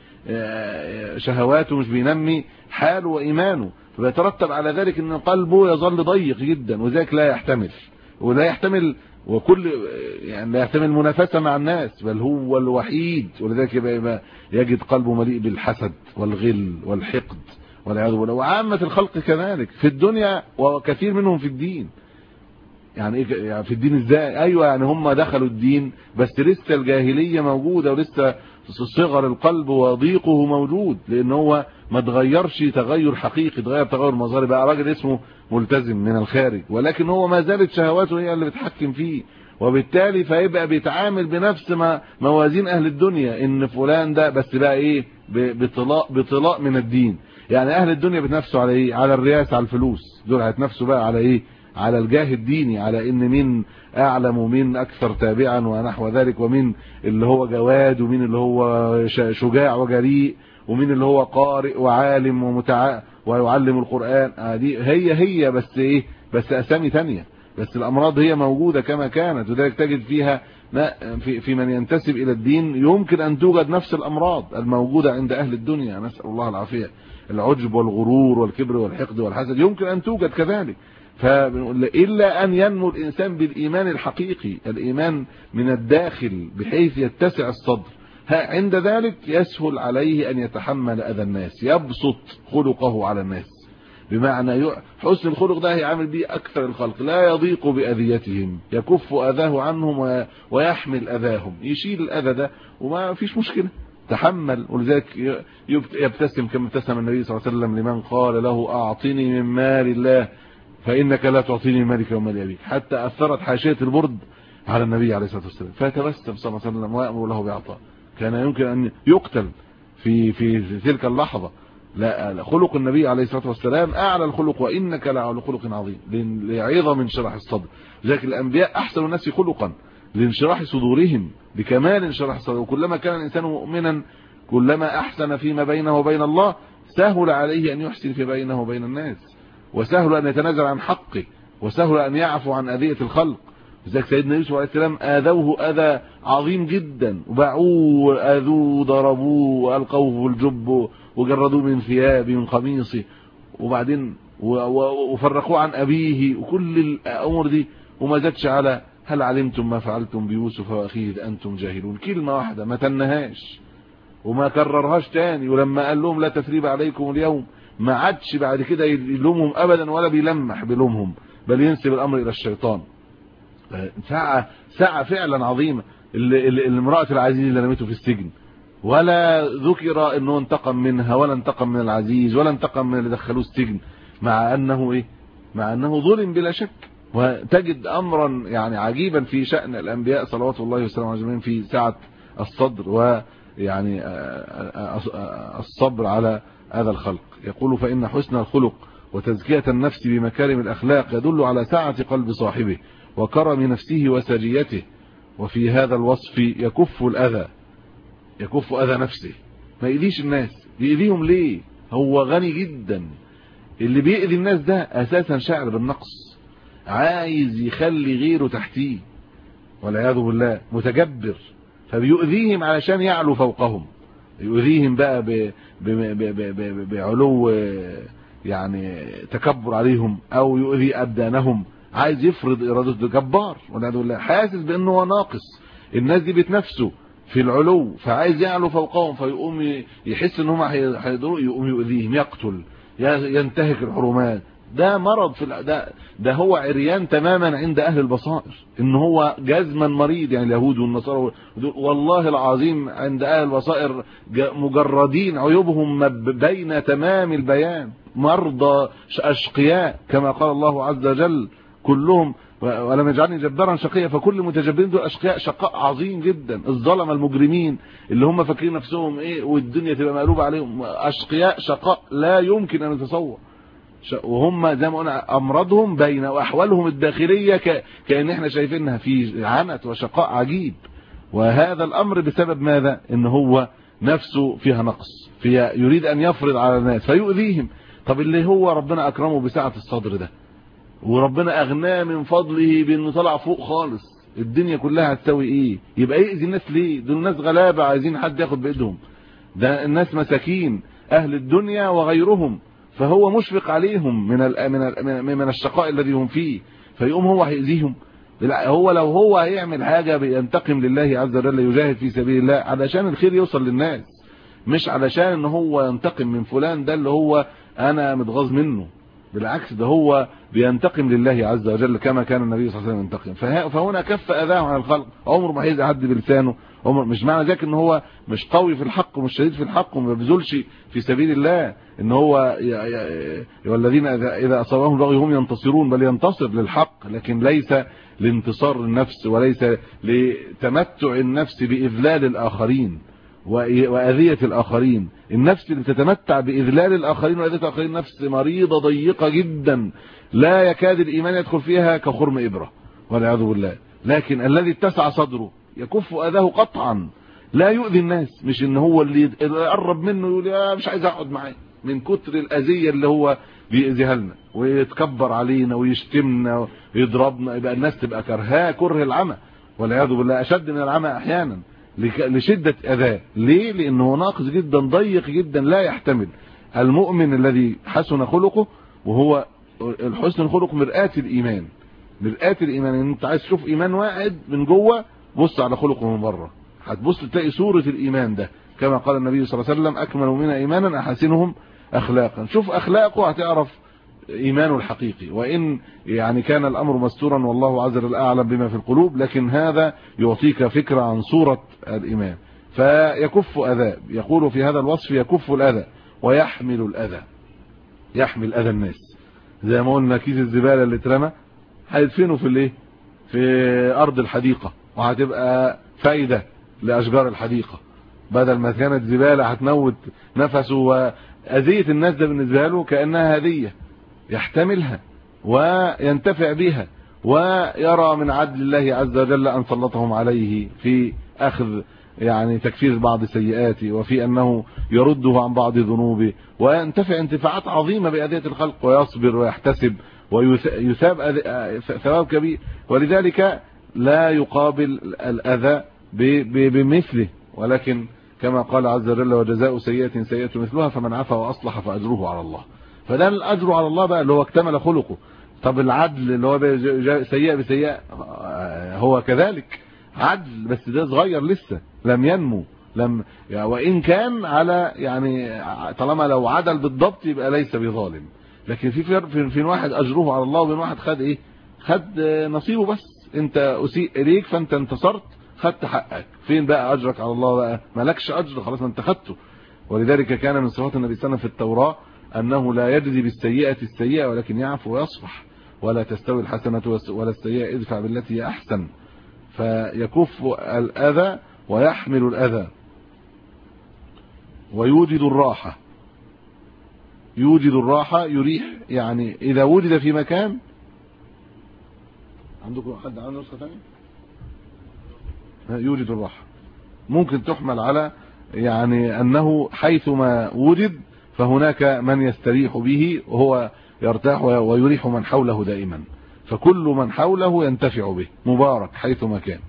شهواته مش بينمي حاله وإيمانه، فبيترتب على ذلك ان قلبه يظل ضيق جدا، وذلك لا يحتمل وكل يعني لا يحتمل منافسة مع الناس، بل هو الوحيد. ولذلك يبقى يجد قلبه مليء بالحسد والغل والحقد والعياذ بالله. وعامة الخلق كذلك في الدنيا، وكثير منهم في الدين. يعني ايه يعني في الدين ازاي؟ ايوه يعني هم دخلوا الدين بس لسه الجاهليه موجوده، ولسه صغر القلب وضيقه موجود، لان هو ما اتغيرش تغير حقيقي، اتغير تغير مظهري، بقى راجل اسمه ملتزم من الخارج، ولكن هو ما زالت شهواته هي اللي بتحكم فيه. وبالتالي فيبقى بيتعامل بنفس موازين اهل الدنيا، ان فلان ده بس بقى ايه بطلاء من الدين. يعني اهل الدنيا بتنافسوا على ايه؟ على الرياسه، على الفلوس. دول هيتنافسوا بقى على ايه؟ على الجاه الديني، على ان مين اعلم ومين اكثر تابعا ونحو ذلك، ومين اللي هو جواد ومين اللي هو شجاع وجريء، ومين اللي هو قارئ وعالم ويعلم القرآن. دي هي بس ايه؟ بس اسامي ثانيه، بس الامراض هي موجوده كما كانت. وذلك تجد فيها في من ينتسب الى الدين يمكن ان توجد نفس الامراض الموجوده عند اهل الدنيا، نسال الله العافيه. العجب والغرور والكبر والحقد والحسد يمكن ان توجد كذلك. إلا أن ينمو الإنسان بالإيمان الحقيقي، الإيمان من الداخل بحيث يتسع الصدر، عند ذلك يسهل عليه أن يتحمل أذى الناس، يبسط خلقه على الناس. بمعنى حسن الخلق ده هيعمل به أكثر الخلق، لا يضيق بأذيتهم، يكف أذاه عنهم ويحمل أذاهم، يشيل الأذى ده وما فيش مشكلة، تحمل. ولذلك يبتسم كما ابتسم النبي صلى الله عليه وسلم لمن قال له أعطني من مال الله فإنك لا تعطيني مالك ومال أبيك، حتى أثرت حاشية البرد على النبي عليه الصلاة والسلام، فتبسم صلى الله عليه وسلم ويأمر له بعطاء. كان يمكن أن يقتل في تلك اللحظة. لا، خلق النبي عليه الصلاة والسلام أعلى الخلق، وإنك لعلى خلق عظيم، لعظم انشراح الصدر. لذلك الأنبياء أحسن الناس خلقا لانشراح صدورهم، بكمال انشراح الصدر. وكلما كان الإنسان مؤمنا كلما أحسن فيما بينه وبين الله، سهل عليه أن يحسن في بينه وبين الناس، وسهل أن يتنازل عن حقه، وسهل أن يعفو عن أذية الخلق. لذلك سيدنا يوسف عليه السلام آذوه أذى عظيم جدا، وباعوه وآذوه ضربوه وألقوه في الجب وجردوه من ثيابه من قميصه، وبعدين وفرقوه عن أبيه، وكل الأمور دي وما زادش على هل علمتم ما فعلتم بيوسف وأخيه إذ أنتم جاهلون. كلمة واحدة ما تنهاش وما كررهاش تاني. ولما قال لهم لا تثريب عليكم اليوم، ما عادش بعد كده يلومهم ابدا ولا بيلمح بلومهم، بل ينسب الامر الى الشيطان. ساعة فعلا عظيمة. المرأة العزيز اللي رميته في السجن، ولا ذكر انه انتقم منها، ولا انتقم من العزيز، ولا انتقم من اللي دخلوه السجن، مع انه ايه، مع انه ظلم بلا شك. وتجد امرا يعني عجيبا في شأن الانبياء صلوات الله وسلامه عليهم في سعة الصدر ويعني الصبر على هذا الخلق. يقول فإن حسن الخلق وتزكية النفس بمكارم الأخلاق يدل على سعة قلب صاحبه وكرم نفسه وسجيته. وفي هذا الوصف يكف الأذى، يكف أذى نفسه، ما يأذيش الناس. بيأذيهم ليه؟ هو غني جدا. اللي بيأذي الناس ده أساسا شاعر بالنقص، عايز يخلي غيره تحتيه والعياذ بالله، متجبر، فبيؤذيهم علشان يعلو فوقهم. يؤذيهم بقى بعلو يعني تكبر عليهم، او يؤذي ابدانهم، عايز يفرض ارادته. جبار والعياذ بالله، حاسس بانه هو ناقص. الناس دي بتنافسه في العلو، فعايز يعلو فوقهم، فيقوم يحس ان هم هيقدروا، يقوم يؤذيهم، يقتل، ينتهك الحرمات. ده مرض في ده هو عريان تماما عند اهل البصائر، ان هو جزما مريض. يعني اليهود والنصارى والله العظيم عند اهل البصائر مجردين، عيوبهم بين تمام البيان، مرضى اشقياء كما قال الله عز وجل كلهم ولم يجعلني جبارا شقيا. فكل متجبرين دول اشقياء شقاء عظيم جدا. الظلمه المجرمين اللي هم فاكرين نفسهم ايه والدنيا تبقى مقلوبه عليهم، اشقياء شقاء لا يمكن ان نتصور. وهم زي ما قلنا امراضهم بين واحوالهم الداخليه كأن احنا شايفينها في عنت وشقاء عجيب. وهذا الامر بسبب ماذا؟ ان هو نفسه فيها نقص، فيها يريد ان يفرض على الناس فيؤذيهم. طب اللي هو ربنا اكرمه بسعه الصدر ده، وربنا اغناه من فضله بانه طلع فوق خالص، الدنيا كلها هتساوي ايه؟ يبقى يأذي الناس ليه؟ دول الناس غلابه عايزين حد ياخد بايدهم. ده الناس مساكين اهل الدنيا وغيرهم، فهو مشفق عليهم من الشقاء الذي هم فيه، فيقوم هو هيأذيهم. هو لو هو هيعمل حاجه بينتقم لله عز وجل، يجاهد في سبيل الله علشان الخير يوصل للناس، مش علشان ان هو ينتقم من فلان ده اللي هو انا متغاظ منه. بالعكس، ده هو بينتقم لله عز وجل كما كان النبي صلى الله عليه وسلم ينتقم. فهنا كف اذاه عن الخلق، عمره ما هيأذي حد بلسانه. مش معنى ذلك ان هو مش قوي في الحق ومش شديد في الحق وما بيبذلش في سبيل الله، ان هو والذين اذا اصابهم بغي هم ينتصرون، بل ينتصر للحق، لكن ليس لانتصار النفس وليس لتمتع النفس باذلال الاخرين واذيه الاخرين. النفس اللي بتتمتع باذلال الاخرين واذيه الاخرين نفس مريضه ضيقه جدا، لا يكاد الايمان يدخل فيها كخرم ابره والعياذ بالله. لكن الذي اتسع صدره يكف اذاه قطعا، لا يؤذي الناس. مش ان هو اللي يقرب منه يقول يا مش عايز اقعد معاه من كتر الاذيه اللي هو بيأذيها لنا، ويتكبر علينا ويشتمنا ويضربنا، يبقى الناس تبقى كرهاه كره العمى والعياذ بالله، اشد من العمى احيانا لشده اذاه. ليه؟ لانه ناقص جدا، ضيق جدا، لا يحتمل. المؤمن الذي حسن خلقه، وهو الحسن الخلق مرآة الايمان، مرآة الايمان. انت عايز تشوف ايمان واحد من جوه، بص على خلقه من بره، هتبص تلاقي صورة الايمان ده كما قال النبي صلى الله عليه وسلم اكمل المؤمنين ايمانا احسنهم اخلاقا. شوف اخلاقه هتعرف ايمانه الحقيقي. وان يعني كان الامر مستورا والله عز وجل اعلم بما في القلوب، لكن هذا يعطيك فكرة عن صورة الايمان. فيكف اذى، يقول في هذا الوصف يكف الاذى ويحمل الاذى، يحمل اذى الناس. زي ما قلنا كيس الزبالة اللي اترمى هيدفنه في الايه، في ارض الحديقة، وهتبقى فايدة لاشجار الحديقة، بدل ما كانت زبالة هتموت نفسه. واذية الناس ده بالنسبة له كأنها هدية يحتملها وينتفع بها، ويرى من عدل الله عز وجل ان سلطهم عليه في اخذ يعني تكفير بعض سيئاته، وفي انه يرده عن بعض ذنوبه، وينتفع انتفاعات عظيمة بأذية الخلق، ويصبر ويحتسب ويثاب ثواب كبير. ولذلك لا يقابل الأذى بمثله، ولكن كما قال عز وجل وجزاء سيئة سيئة مثلها فمن عفا وأصلح فأجره على الله. فده الأجر على الله بقى اللي هو اكتمل خلقه. طب العدل اللي هو سيئة بسيئة هو كذلك عدل، بس ده صغير لسه لم ينمو، وإن كان على يعني طالما لو عدل بالضبط يبقى ليس بظالم. لكن في فرق في واحد أجره على الله وبين واحد خد إيه، خد نصيبه بس. انت أسيء إليك فانت انتصرت، خدت حقك، فين بقى أجرك على الله بقى؟ مالكش أجر خلاص، ما انت خدته. ولذلك كان من صفات النبي صلى الله عليه وسلم في التوراة أنه لا يجزي بالسيئة السيئة ولكن يعفو ويصفح، ولا تستوي الحسنة ولا السيئة ادفع بالتي هي أحسن، فيكف الأذى ويحمل الأذى ويوجد الراحة. يوجد الراحة يريح، يعني إذا وجد في مكان. عندكم حد عنده نسخة ثانية؟ يوجد الراحة ممكن تحمل على يعني أنه حيثما وجد فهناك من يستريح به وهو يرتاح ويريح من حوله دائما، فكل من حوله ينتفع به مبارك حيثما كان.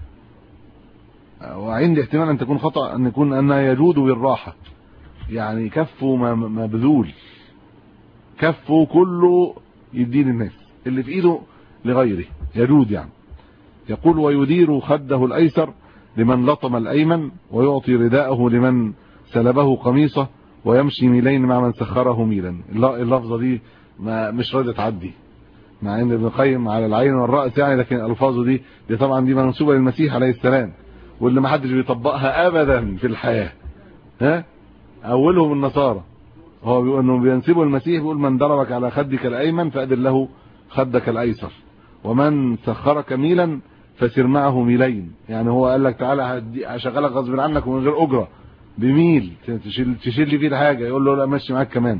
وعندي احتمال أن تكون خطأ أن يكون أنه يجود بالراحة، يعني كفه مبذول، كفه كله يديه للناس، اللي في ايده لغيره يجود يعني. يقول ويدير خده الأيسر لمن لطم الأيمن، ويعطي رداءه لمن سلبه قميصه، ويمشي ميلين مع من سخره ميلا. اللفظة دي مش راضية تعدي، مع ان ابن القيم على العين والرأس يعني، لكن الفاظه دي طبعا دي منسوبة للمسيح عليه السلام، واللي ما حدش بيطبقها ابدا في الحياة. اولهم النصارى، هو بيقول انه بينسبوا المسيح، بيقول من ضربك على خدك الايمن فادر له خدك الايسر، ومن سخرك ميلا فسر معه ميلين. يعني هو قال لك تعالى هشغلك غصب عنك ومن غير اجره بميل تشيل لي فيه الحاجه، يقول له لا ماشي معاك كمان.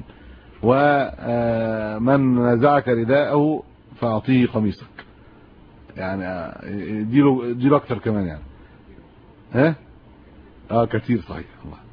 ومن نزعك رداءه فاعطيه قميصك، يعني اديله اكتر كمان يعني. كتير صحيح.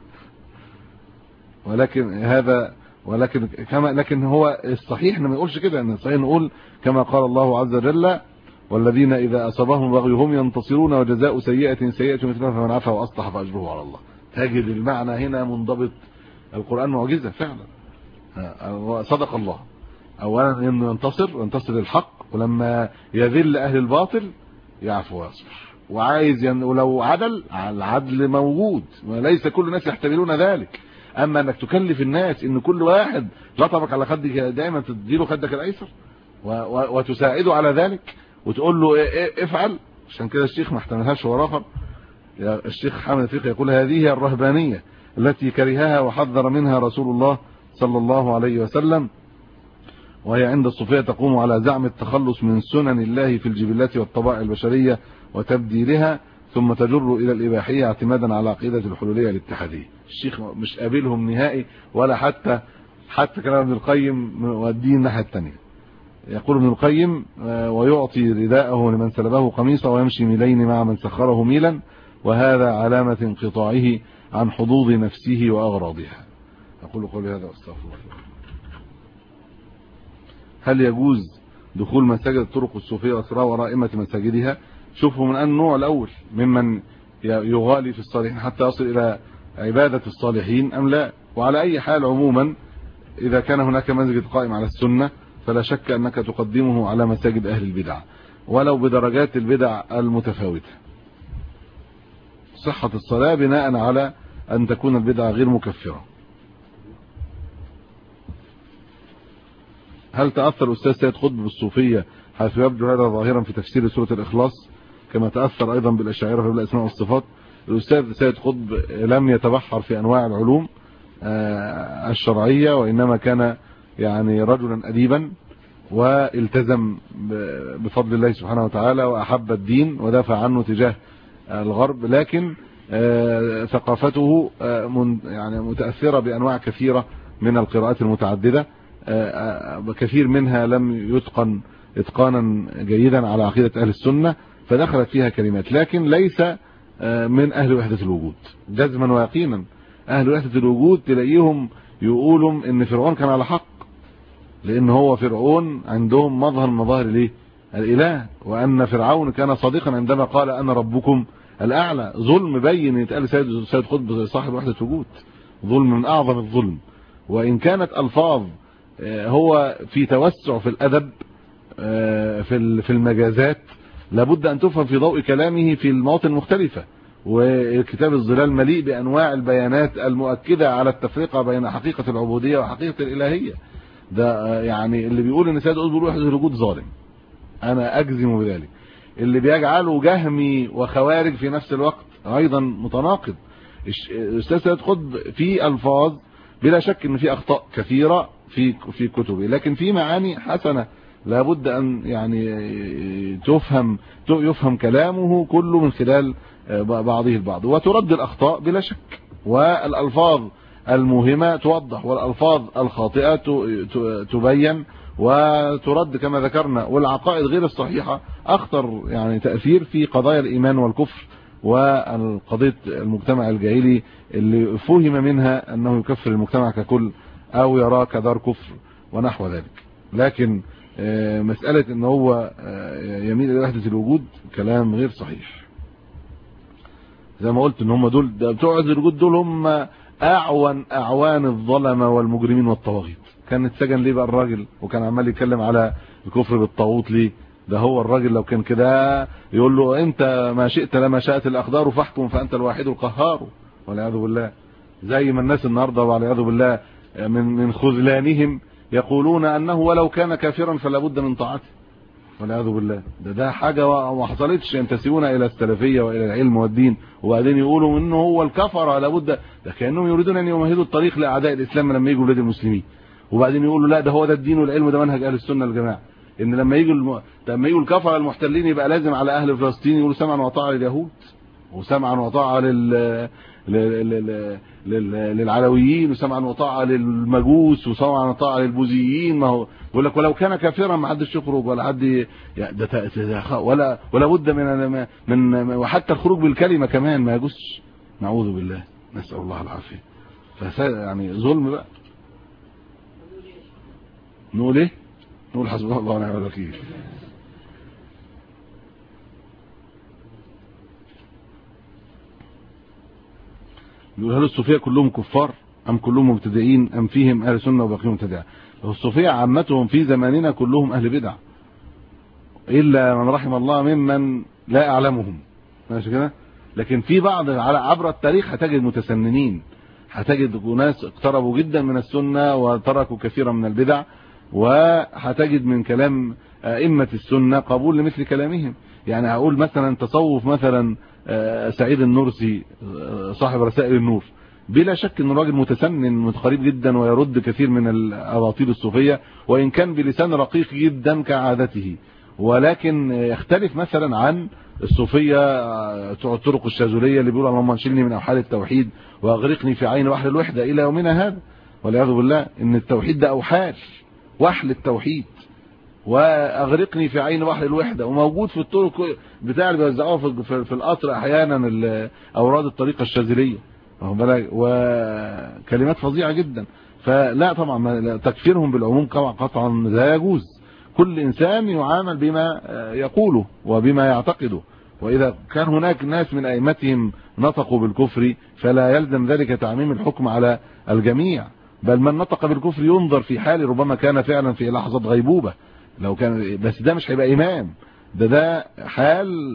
لكن هو الصحيح ان ما يقولش كده، ان الصحيح نقول كما قال الله عز وجل والذين اذا اصابهم بغي هم ينتصرون وجزاء سيئة سيئة مثلها فمن عفا واصلح فاجره على الله. تجد المعنى هنا منضبط، القرآن معجزة فعلا. صدق الله، اولا انه ينتصر الحق، ولما يذل اهل الباطل يعفو ويصفح، وعايز ولو عدل العدل موجود، وليس كل الناس يحتملون ذلك. اما انك تكلف الناس ان كل واحد لطمك على خدك دائما تديله خدك الايسر وتساعده على ذلك وتقول له افعل. عشان كده الشيخ ما احتملهاش ورافض. الشيخ حامد الفقي يقول هذه هي الرهبانية التي كرهها وحذر منها رسول الله صلى الله عليه وسلم، وهي عند الصوفية تقوم على زعم التخلص من سنن الله في الجبلات والطبائع البشرية وتبديلها، ثم تجر إلى الإباحية اعتمادا على عقيدة الحلولية الاتحادية. الشيخ مش قابلهم نهائي، ولا حتى كلام ابن القيم والدين الناحية الثانية. يقول ابن القيم ويعطي رداءه لمن سلبه قميصه ويمشي ميلين مع من سخره ميلا، وهذا علامة انقطاعه عن حظوظ نفسه وأغراضها. أقول قولي هذا واستغفر الله. هل يجوز دخول مساجد الطرق الصوفية واسراء ورائمة مساجدها؟ شوفوا من النوع الأول ممن يغالي في الصالحين حتى يصل إلى عبادة الصالحين أم لا. وعلى أي حال عموما إذا كان هناك مسجد قائم على السنة فلا شك أنك تقدمه على مساجد أهل البدع ولو بدرجات البدع المتفاوتة. صحة الصلاة بناء على أن تكون البدعة غير مكفرة. هل تأثر أستاذ سيد قطب بالصوفية حيث يبدو هذا ظاهرا في تفسير سورة الإخلاص كما تأثر أيضا بالأشاعرة في الأسماء والصفات؟ الأستاذ سيد قطب لم يتبحر في أنواع العلوم الشرعية، وإنما كان يعني رجلا أديبا والتزم بفضل الله سبحانه وتعالى وأحب الدين ودافع عنه تجاه الغرب، لكن ثقافته يعني متأثرة بأنواع كثيرة من القراءات المتعددة، كثير منها لم يتقن اتقانا جيدا على عقيدة أهل السنة فدخلت فيها كلمات، لكن ليس من أهل وحدة الوجود جزما ويقينا. أهل وحدة الوجود تلاقيهم يقولوا إن فرعون كان على حق، لأن هو فرعون عندهم مظهر مظاهر ليه الإله، وأن فرعون كان صادقا عندما قال أنا ربكم الأعلى. ظلم بين يتقال سيد قطب صاحب وحدة وجود، ظلم من أعظم الظلم. وإن كانت ألفاظ هو في توسع في الأدب في المجازات لابد أن تفهم في ضوء كلامه في المواطن المختلفة، وكتاب الظلال مليء بأنواع البيانات المؤكدة على التفرقة بين حقيقة العبودية وحقيقة الإلهية. ده يعني اللي بيقول ان سيد قطب وحدة الوجود ظالم، انا اجزم بذلك. اللي بيجعله جهمي وخوارج في نفس الوقت ايضا متناقض. الاستاذ سيد قطب في الفاظ بلا شك ان في اخطاء كثيرة في كتبه، لكن في معاني حسنة لابد ان يعني يفهم كلامه كله من خلال بعضه البعض، وترد الاخطاء بلا شك، والالفاظ الموهمة توضح والالفاظ الخاطئة تبين وترد كما ذكرنا. والعقائد غير الصحيحة اخطر يعني تأثير في قضايا الايمان والكفر والقضية المجتمع الجاهلي اللي فهم منها انه يكفر المجتمع ككل او يراه كدار كفر ونحو ذلك. لكن مسألة ان هو يميل الى وحدة الوجود كلام غير صحيح. زي ما قلت ان هم دول بتوع وحدة الوجود دول هم اعوان الظلمة والمجرمين والطواغيت. كان اتسجن ليه بقى الراجل وكان عمال يتكلم على الكفر بالطاغوت ليه؟ ده هو الراجل لو كان كده يقول له انت ما شئت لما شاءت الاقدار فاحكم فانت الواحد القهار والعياذ بالله. زي ما الناس النهارده والعياذ بالله من خذلانهم يقولون انه ولو كان كافرا فلا بد من طاعته والعياذ بالله. ده حاجه ما حصلتش، ينتسبون الى السلفيه والى العلم والدين وبعدين يقولوا انه هو الكفر لابد. ده كانهم يريدون ان يمهدوا الطريق لاعداء الاسلام لما يجوا ولاد المسلمين، وبعدين يقولوا لا ده هو ده الدين والعلم ده منهج اهل السنه والجماعه، ان لما يجوا الكفره المحتلين يبقى لازم على اهل فلسطين يقولوا سمعا وطاعه لليهود وسمعا وطاعه للعلويين وسمعا وطاعه للمجوس وسمعا وطاعه للبوذيين. ما هو بيقول لك ولو كان كافرا ما حدش يخرج ولا حد ولا بد من وحتى الخروج بالكلمه كمان ما يجوزش، نعوذ بالله نسال الله العافيه. يعني ظلم بقى. نقول ايه؟ نقول حسبنا الله ونعم الوكيل. يقول هل الصوفيه كلهم كفار ام كلهم مبتدعين ام فيهم اهل سنه وباقيهم مبتدعين؟ الصوفيه عامتهم في زماننا كلهم اهل بدع الا من رحم الله ممن لا اعلمهم، ماشي كده. لكن في بعض على عبر التاريخ هتجد متسننين، هتجد ناس اقتربوا جدا من السنه وتركوا كثيرا من البدع، وهتجد من كلام ائمه السنه قبول لمثل كلامهم. يعني هقول مثلا تصوف مثلا سعيد النورسي صاحب رسائل النور، بلا شك انه راجل متسنن قريب جدا ويرد كثير من الاباطيل الصوفيه وان كان بلسان رقيق جدا كعادته، ولكن يختلف مثلا عن الصوفيه بتوع الطرق الشاذليه اللي بيقولوا اللهم انشلني من اوحال التوحيد واغرقني في عين وحل الوحده الى يومنا هذا والعياذ بالله. ان التوحيد ده اوحال وحل التوحيد واغرقني في عين بحر الوحده، وموجود في الطرق بتاع اللي بيوزعوها في القطر احيانا اوراد الطريقه الشاذليه، واخد بالك، وكلمات فظيعه جدا. فلا طبعا تكفيرهم بالعموم قطعا لا يجوز. كل انسان يعامل بما يقوله وبما يعتقده، واذا كان هناك ناس من ائمتهم نطقوا بالكفر فلا يلزم ذلك تعميم الحكم على الجميع، بل من نطق بالكفر ينظر في حال ربما كان فعلا في لحظه غيبوبه لو كان، بس ده مش هيبقى امام، ده حال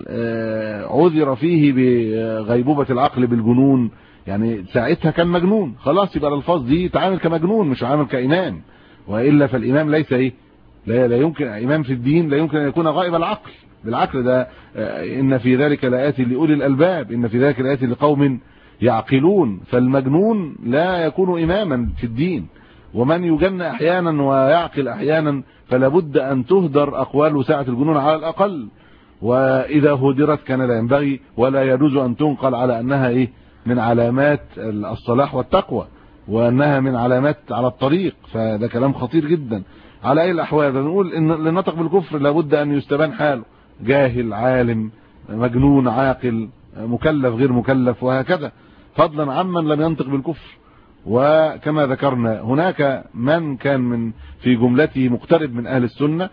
عذر فيه بغيبوبه العقل بالجنون، يعني ساعتها كان مجنون خلاص يبقى الالفاظ دي يتعامل كمجنون مش عامل كامام. والا فالامام ليس ايه، لا يمكن امام في الدين لا يمكن ان يكون غائب العقل، بالعقل ده ان في ذلك لآيات لاولي الالباب، ان في ذلك لآيات لقوم يعقلون. فالمجنون لا يكون اماما في الدين، ومن يجن احيانا ويعقل احيانا فلا بد ان تهدر اقواله ساعه الجنون على الاقل، واذا هدرت كان لا ينبغي ولا يجوز ان تنقل على انها ايه من علامات الصلاح والتقوى وانها من علامات على الطريق، فده كلام خطير جدا. على اي الاحوال بنقول ان اللي نطق بالكفر لابد ان يستبان حاله، جاهل عالم مجنون عاقل مكلف غير مكلف وهكذا، فضلا عمن لم ينطق بالكفر. وكما ذكرنا هناك من كان من في جملته مقترب من اهل السنه،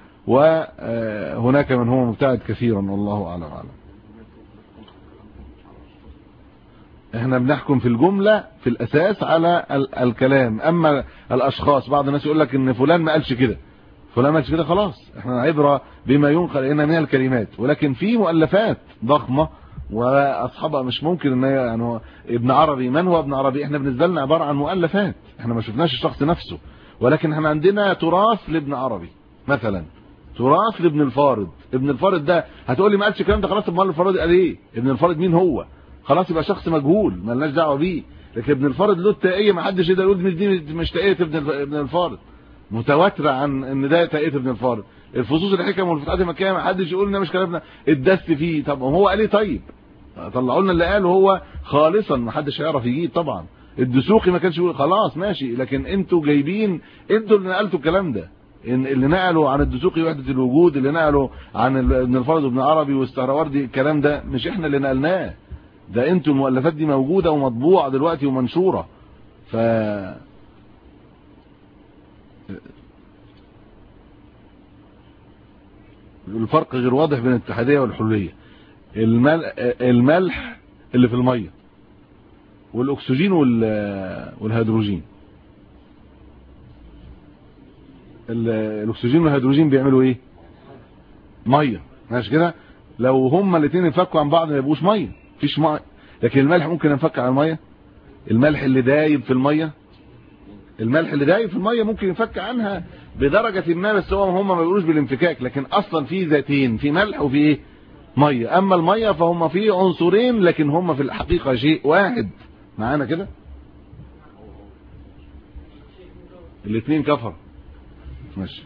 وهناك من هو مبتعد كثيرا والله اعلم. احنا بنحكم في الجمله في الاساس على الكلام، اما الاشخاص بعض الناس يقول لك ان فلان ما قالش كده فلان ما قالش كده، خلاص احنا عبره بما ينقل الينا من الكلمات. ولكن في مؤلفات ضخمه واصحابها مش ممكن ان يعني ابن عربي، من هو ابن عربي؟ احنا بالنسبه لنا عباره عن مؤلفات، احنا ما شفناش الشخص نفسه، ولكن احنا عندنا تراث لابن عربي مثلا، تراث لابن الفارض. ابن الفارض ده هتقول لي ما قالش الكلام ده، خلاص المؤلف الفارض قال ايه؟ ابن الفارض مين هو؟ خلاص يبقى شخص مجهول مالناش دعوه بيه. لكن ابن الفارض له التائيه، ما حدش يقدر يقول دي مش تائيه ابن الفارض، متواتره عن ان ده تائيه ابن الفارض. الفصوص الحكم والفتوحات المكيه ما حدش يقول ان مش كلامنا اتدست فيه. طب هو قال ايه؟ طيب طلعوا لنا اللي قاله هو خالصا، ما حدش هيعرف يجيب طبعا. الدسوقي ما كانش يقول خلاص ماشي، لكن انتوا جايبين، انتوا اللي نقلتوا الكلام ده. اللي نقلوا عن الدسوقي وحده الوجود، اللي نقلوا عن ابن الفارض وابن عربي والسهروردي الكلام ده مش احنا اللي نقلناه، ده انتوا المؤلفات دي موجوده ومطبوعه دلوقتي ومنشوره. ف الفرق غير واضح بين الاتحاديه والحلوليه. الملح اللي في الميه والاكسجين والهيدروجين. الاكسجين والهيدروجين بيعملوا ايه؟ ميه، ماشي كده. لو هما الاثنين انفكوا عن بعض ما يبقوش ميه، مفيش ميه. لكن الملح ممكن ينفك عن الميه. الملح اللي دايب في الميه، الملح اللي دايب في الميه ممكن ينفك عنها بدرجه ما، بس هم ما بيقولوش بالانفكاك، لكن اصلا في ذاتين، في ملح وفي ايه؟ ميه. اما الميه فهم في عنصرين لكن هم في الحقيقه شيء واحد. معانا كده الاثنين كفر. ماشي.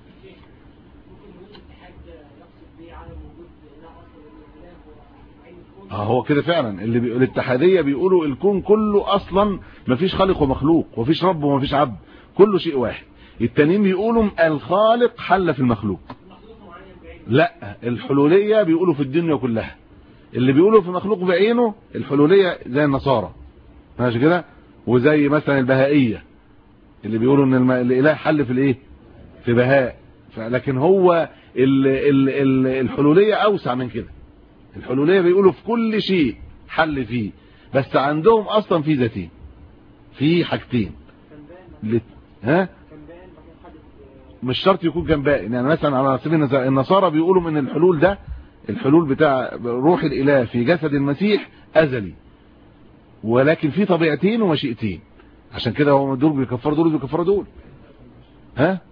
هو كده فعلا اللي الاتحاديه بيقولوا الكون كله اصلا مفيش خالق ومخلوق، ومفيش رب ومفيش عبد، كله شيء واحد. التانيين بيقولوا الخالق حل في المخلوق. لا، الحلوليه بيقولوا في الدنيا كلها. اللي بيقولوا في مخلوق بعينه الحلوليه زي النصارى، ماشي كده، وزي مثلا البهائيه اللي بيقولوا ان الاله حل في الايه؟ في بهاء. لكن هو الحلوليه اوسع من كده. الحلوليه بيقولوا في كل شيء حل فيه، بس عندهم اصلا في ذاتين، في حاجتين. ها مش شرط يكون جنبائن. يعني مثلا على سبيل المثال النصارى بيقولوا ان الحلول ده، الحلول بتاع روح الاله في جسد المسيح ازلي، ولكن في طبيعتين ومشيئتين. عشان كده هم دول بيكفروا دول وبيكفروا دول. ها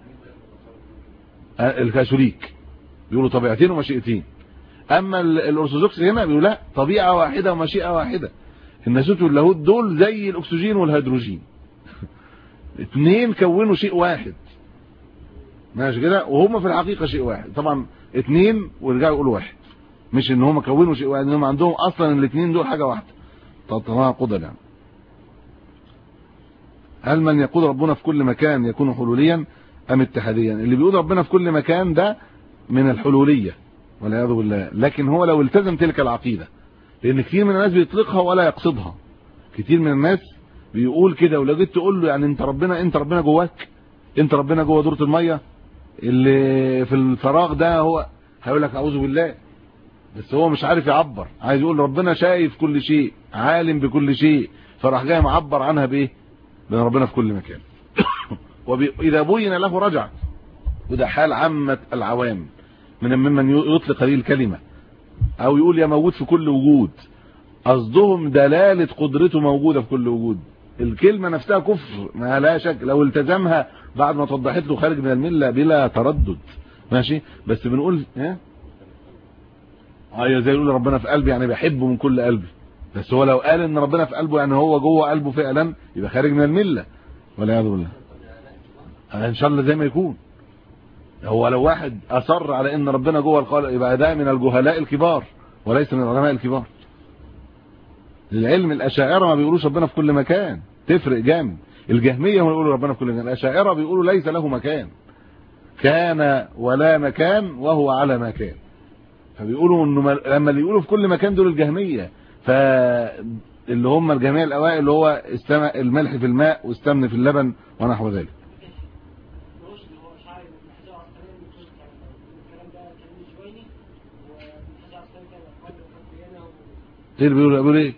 الكاثوليك بيقولوا طبيعتين ومشيئتين. اما الارثوذكس هنا بيقولوا لا، طبيعه واحده ومشيئه واحده. الناسوت واللاهوت دول زي الاكسجين والهيدروجين، اثنين كونوا شيء واحد، ماشي كده، وهم في الحقيقه شيء واحد. طبعا اثنين ورجعوا يقولوا واحد، مش ان هم كونوا شيء واحد، انهم عندهم اصلا الاثنين دول حاجه واحده. تناقضا يعني. هل من يقول ربنا في كل مكان يكون حلوليا ام اتحاديا؟ اللي بيقول ربنا في كل مكان ده من الحلوليه والعياذ بالله. لكن هو لو التزم تلك العقيده، لان كتير من الناس بيطلقها ولا يقصدها. كتير من الناس بيقول كده، ولو جيت تقول له يعني انت ربنا جواك، انت ربنا جوه دوره الميه اللي في الفراغ ده، هو هيقول لك اعوذ بالله. بس هو مش عارف يعبر، عايز يقول ربنا شايف كل شيء، عالم بكل شيء، فراح جاي معبر عنها بايه؟ بان ربنا في كل مكان. واذا بين له رجع. وده حال عامه العوام ممن يطلق هذه الكلمه، او يقول يا موجود في كل وجود، قصدهم دلاله قدرته موجوده في كل وجود. الكلمه نفسها كفر ما لا شك، لو التزمها بعد ما توضحت له خارج من المله بلا تردد، ماشي. بس بنقول ايوه زي يقول ربنا في قلبي، يعني بحبه من كل قلبي. بس هو لو قال ان ربنا في قلبه يعني هو جوه قلبه فعلا، يبقى خارج من المله والعياذ بالله. ان شاء الله زي ما يكون. هو لو واحد اصر على ان ربنا جوه الخالق، يبقى ده من الجهلاء الكبار وليس من العلماء الكبار. العلم الاشاعره ما بيقولوش ربنا في كل مكان، تفرق جامد. الجهميه هم بيقولوا ربنا في كل مكان، الاشاعره بيقولوا ليس له مكان، كان ولا مكان وهو على مكان. فبيقولوا انه لما اللي يقولوا في كل مكان دول الجهميه، فاللي هم الجهميه الاوائل اللي هو الملح في الماء والسمن في اللبن ونحو ذلك. ايه اللي بيقولوا ايه؟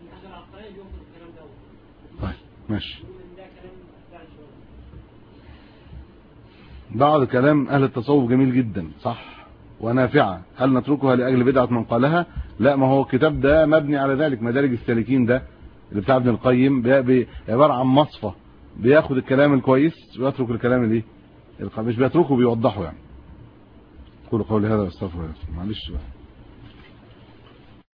طيب ماشي. بعض كلام اهل التصوف جميل جدا صح ونافعه، هل نتركها لاجل بدعه من قالها؟ لا، ما هو الكتاب ده مبني على ذلك. مدارج السالكين ده اللي بتاع ابن القيم عباره عن مصفى، بياخد الكلام الكويس ويترك الكلام الايه؟ مش بيتركه، بيوضحه يعني. قولوا قولي هذا واستغفر الله. معلش بقى.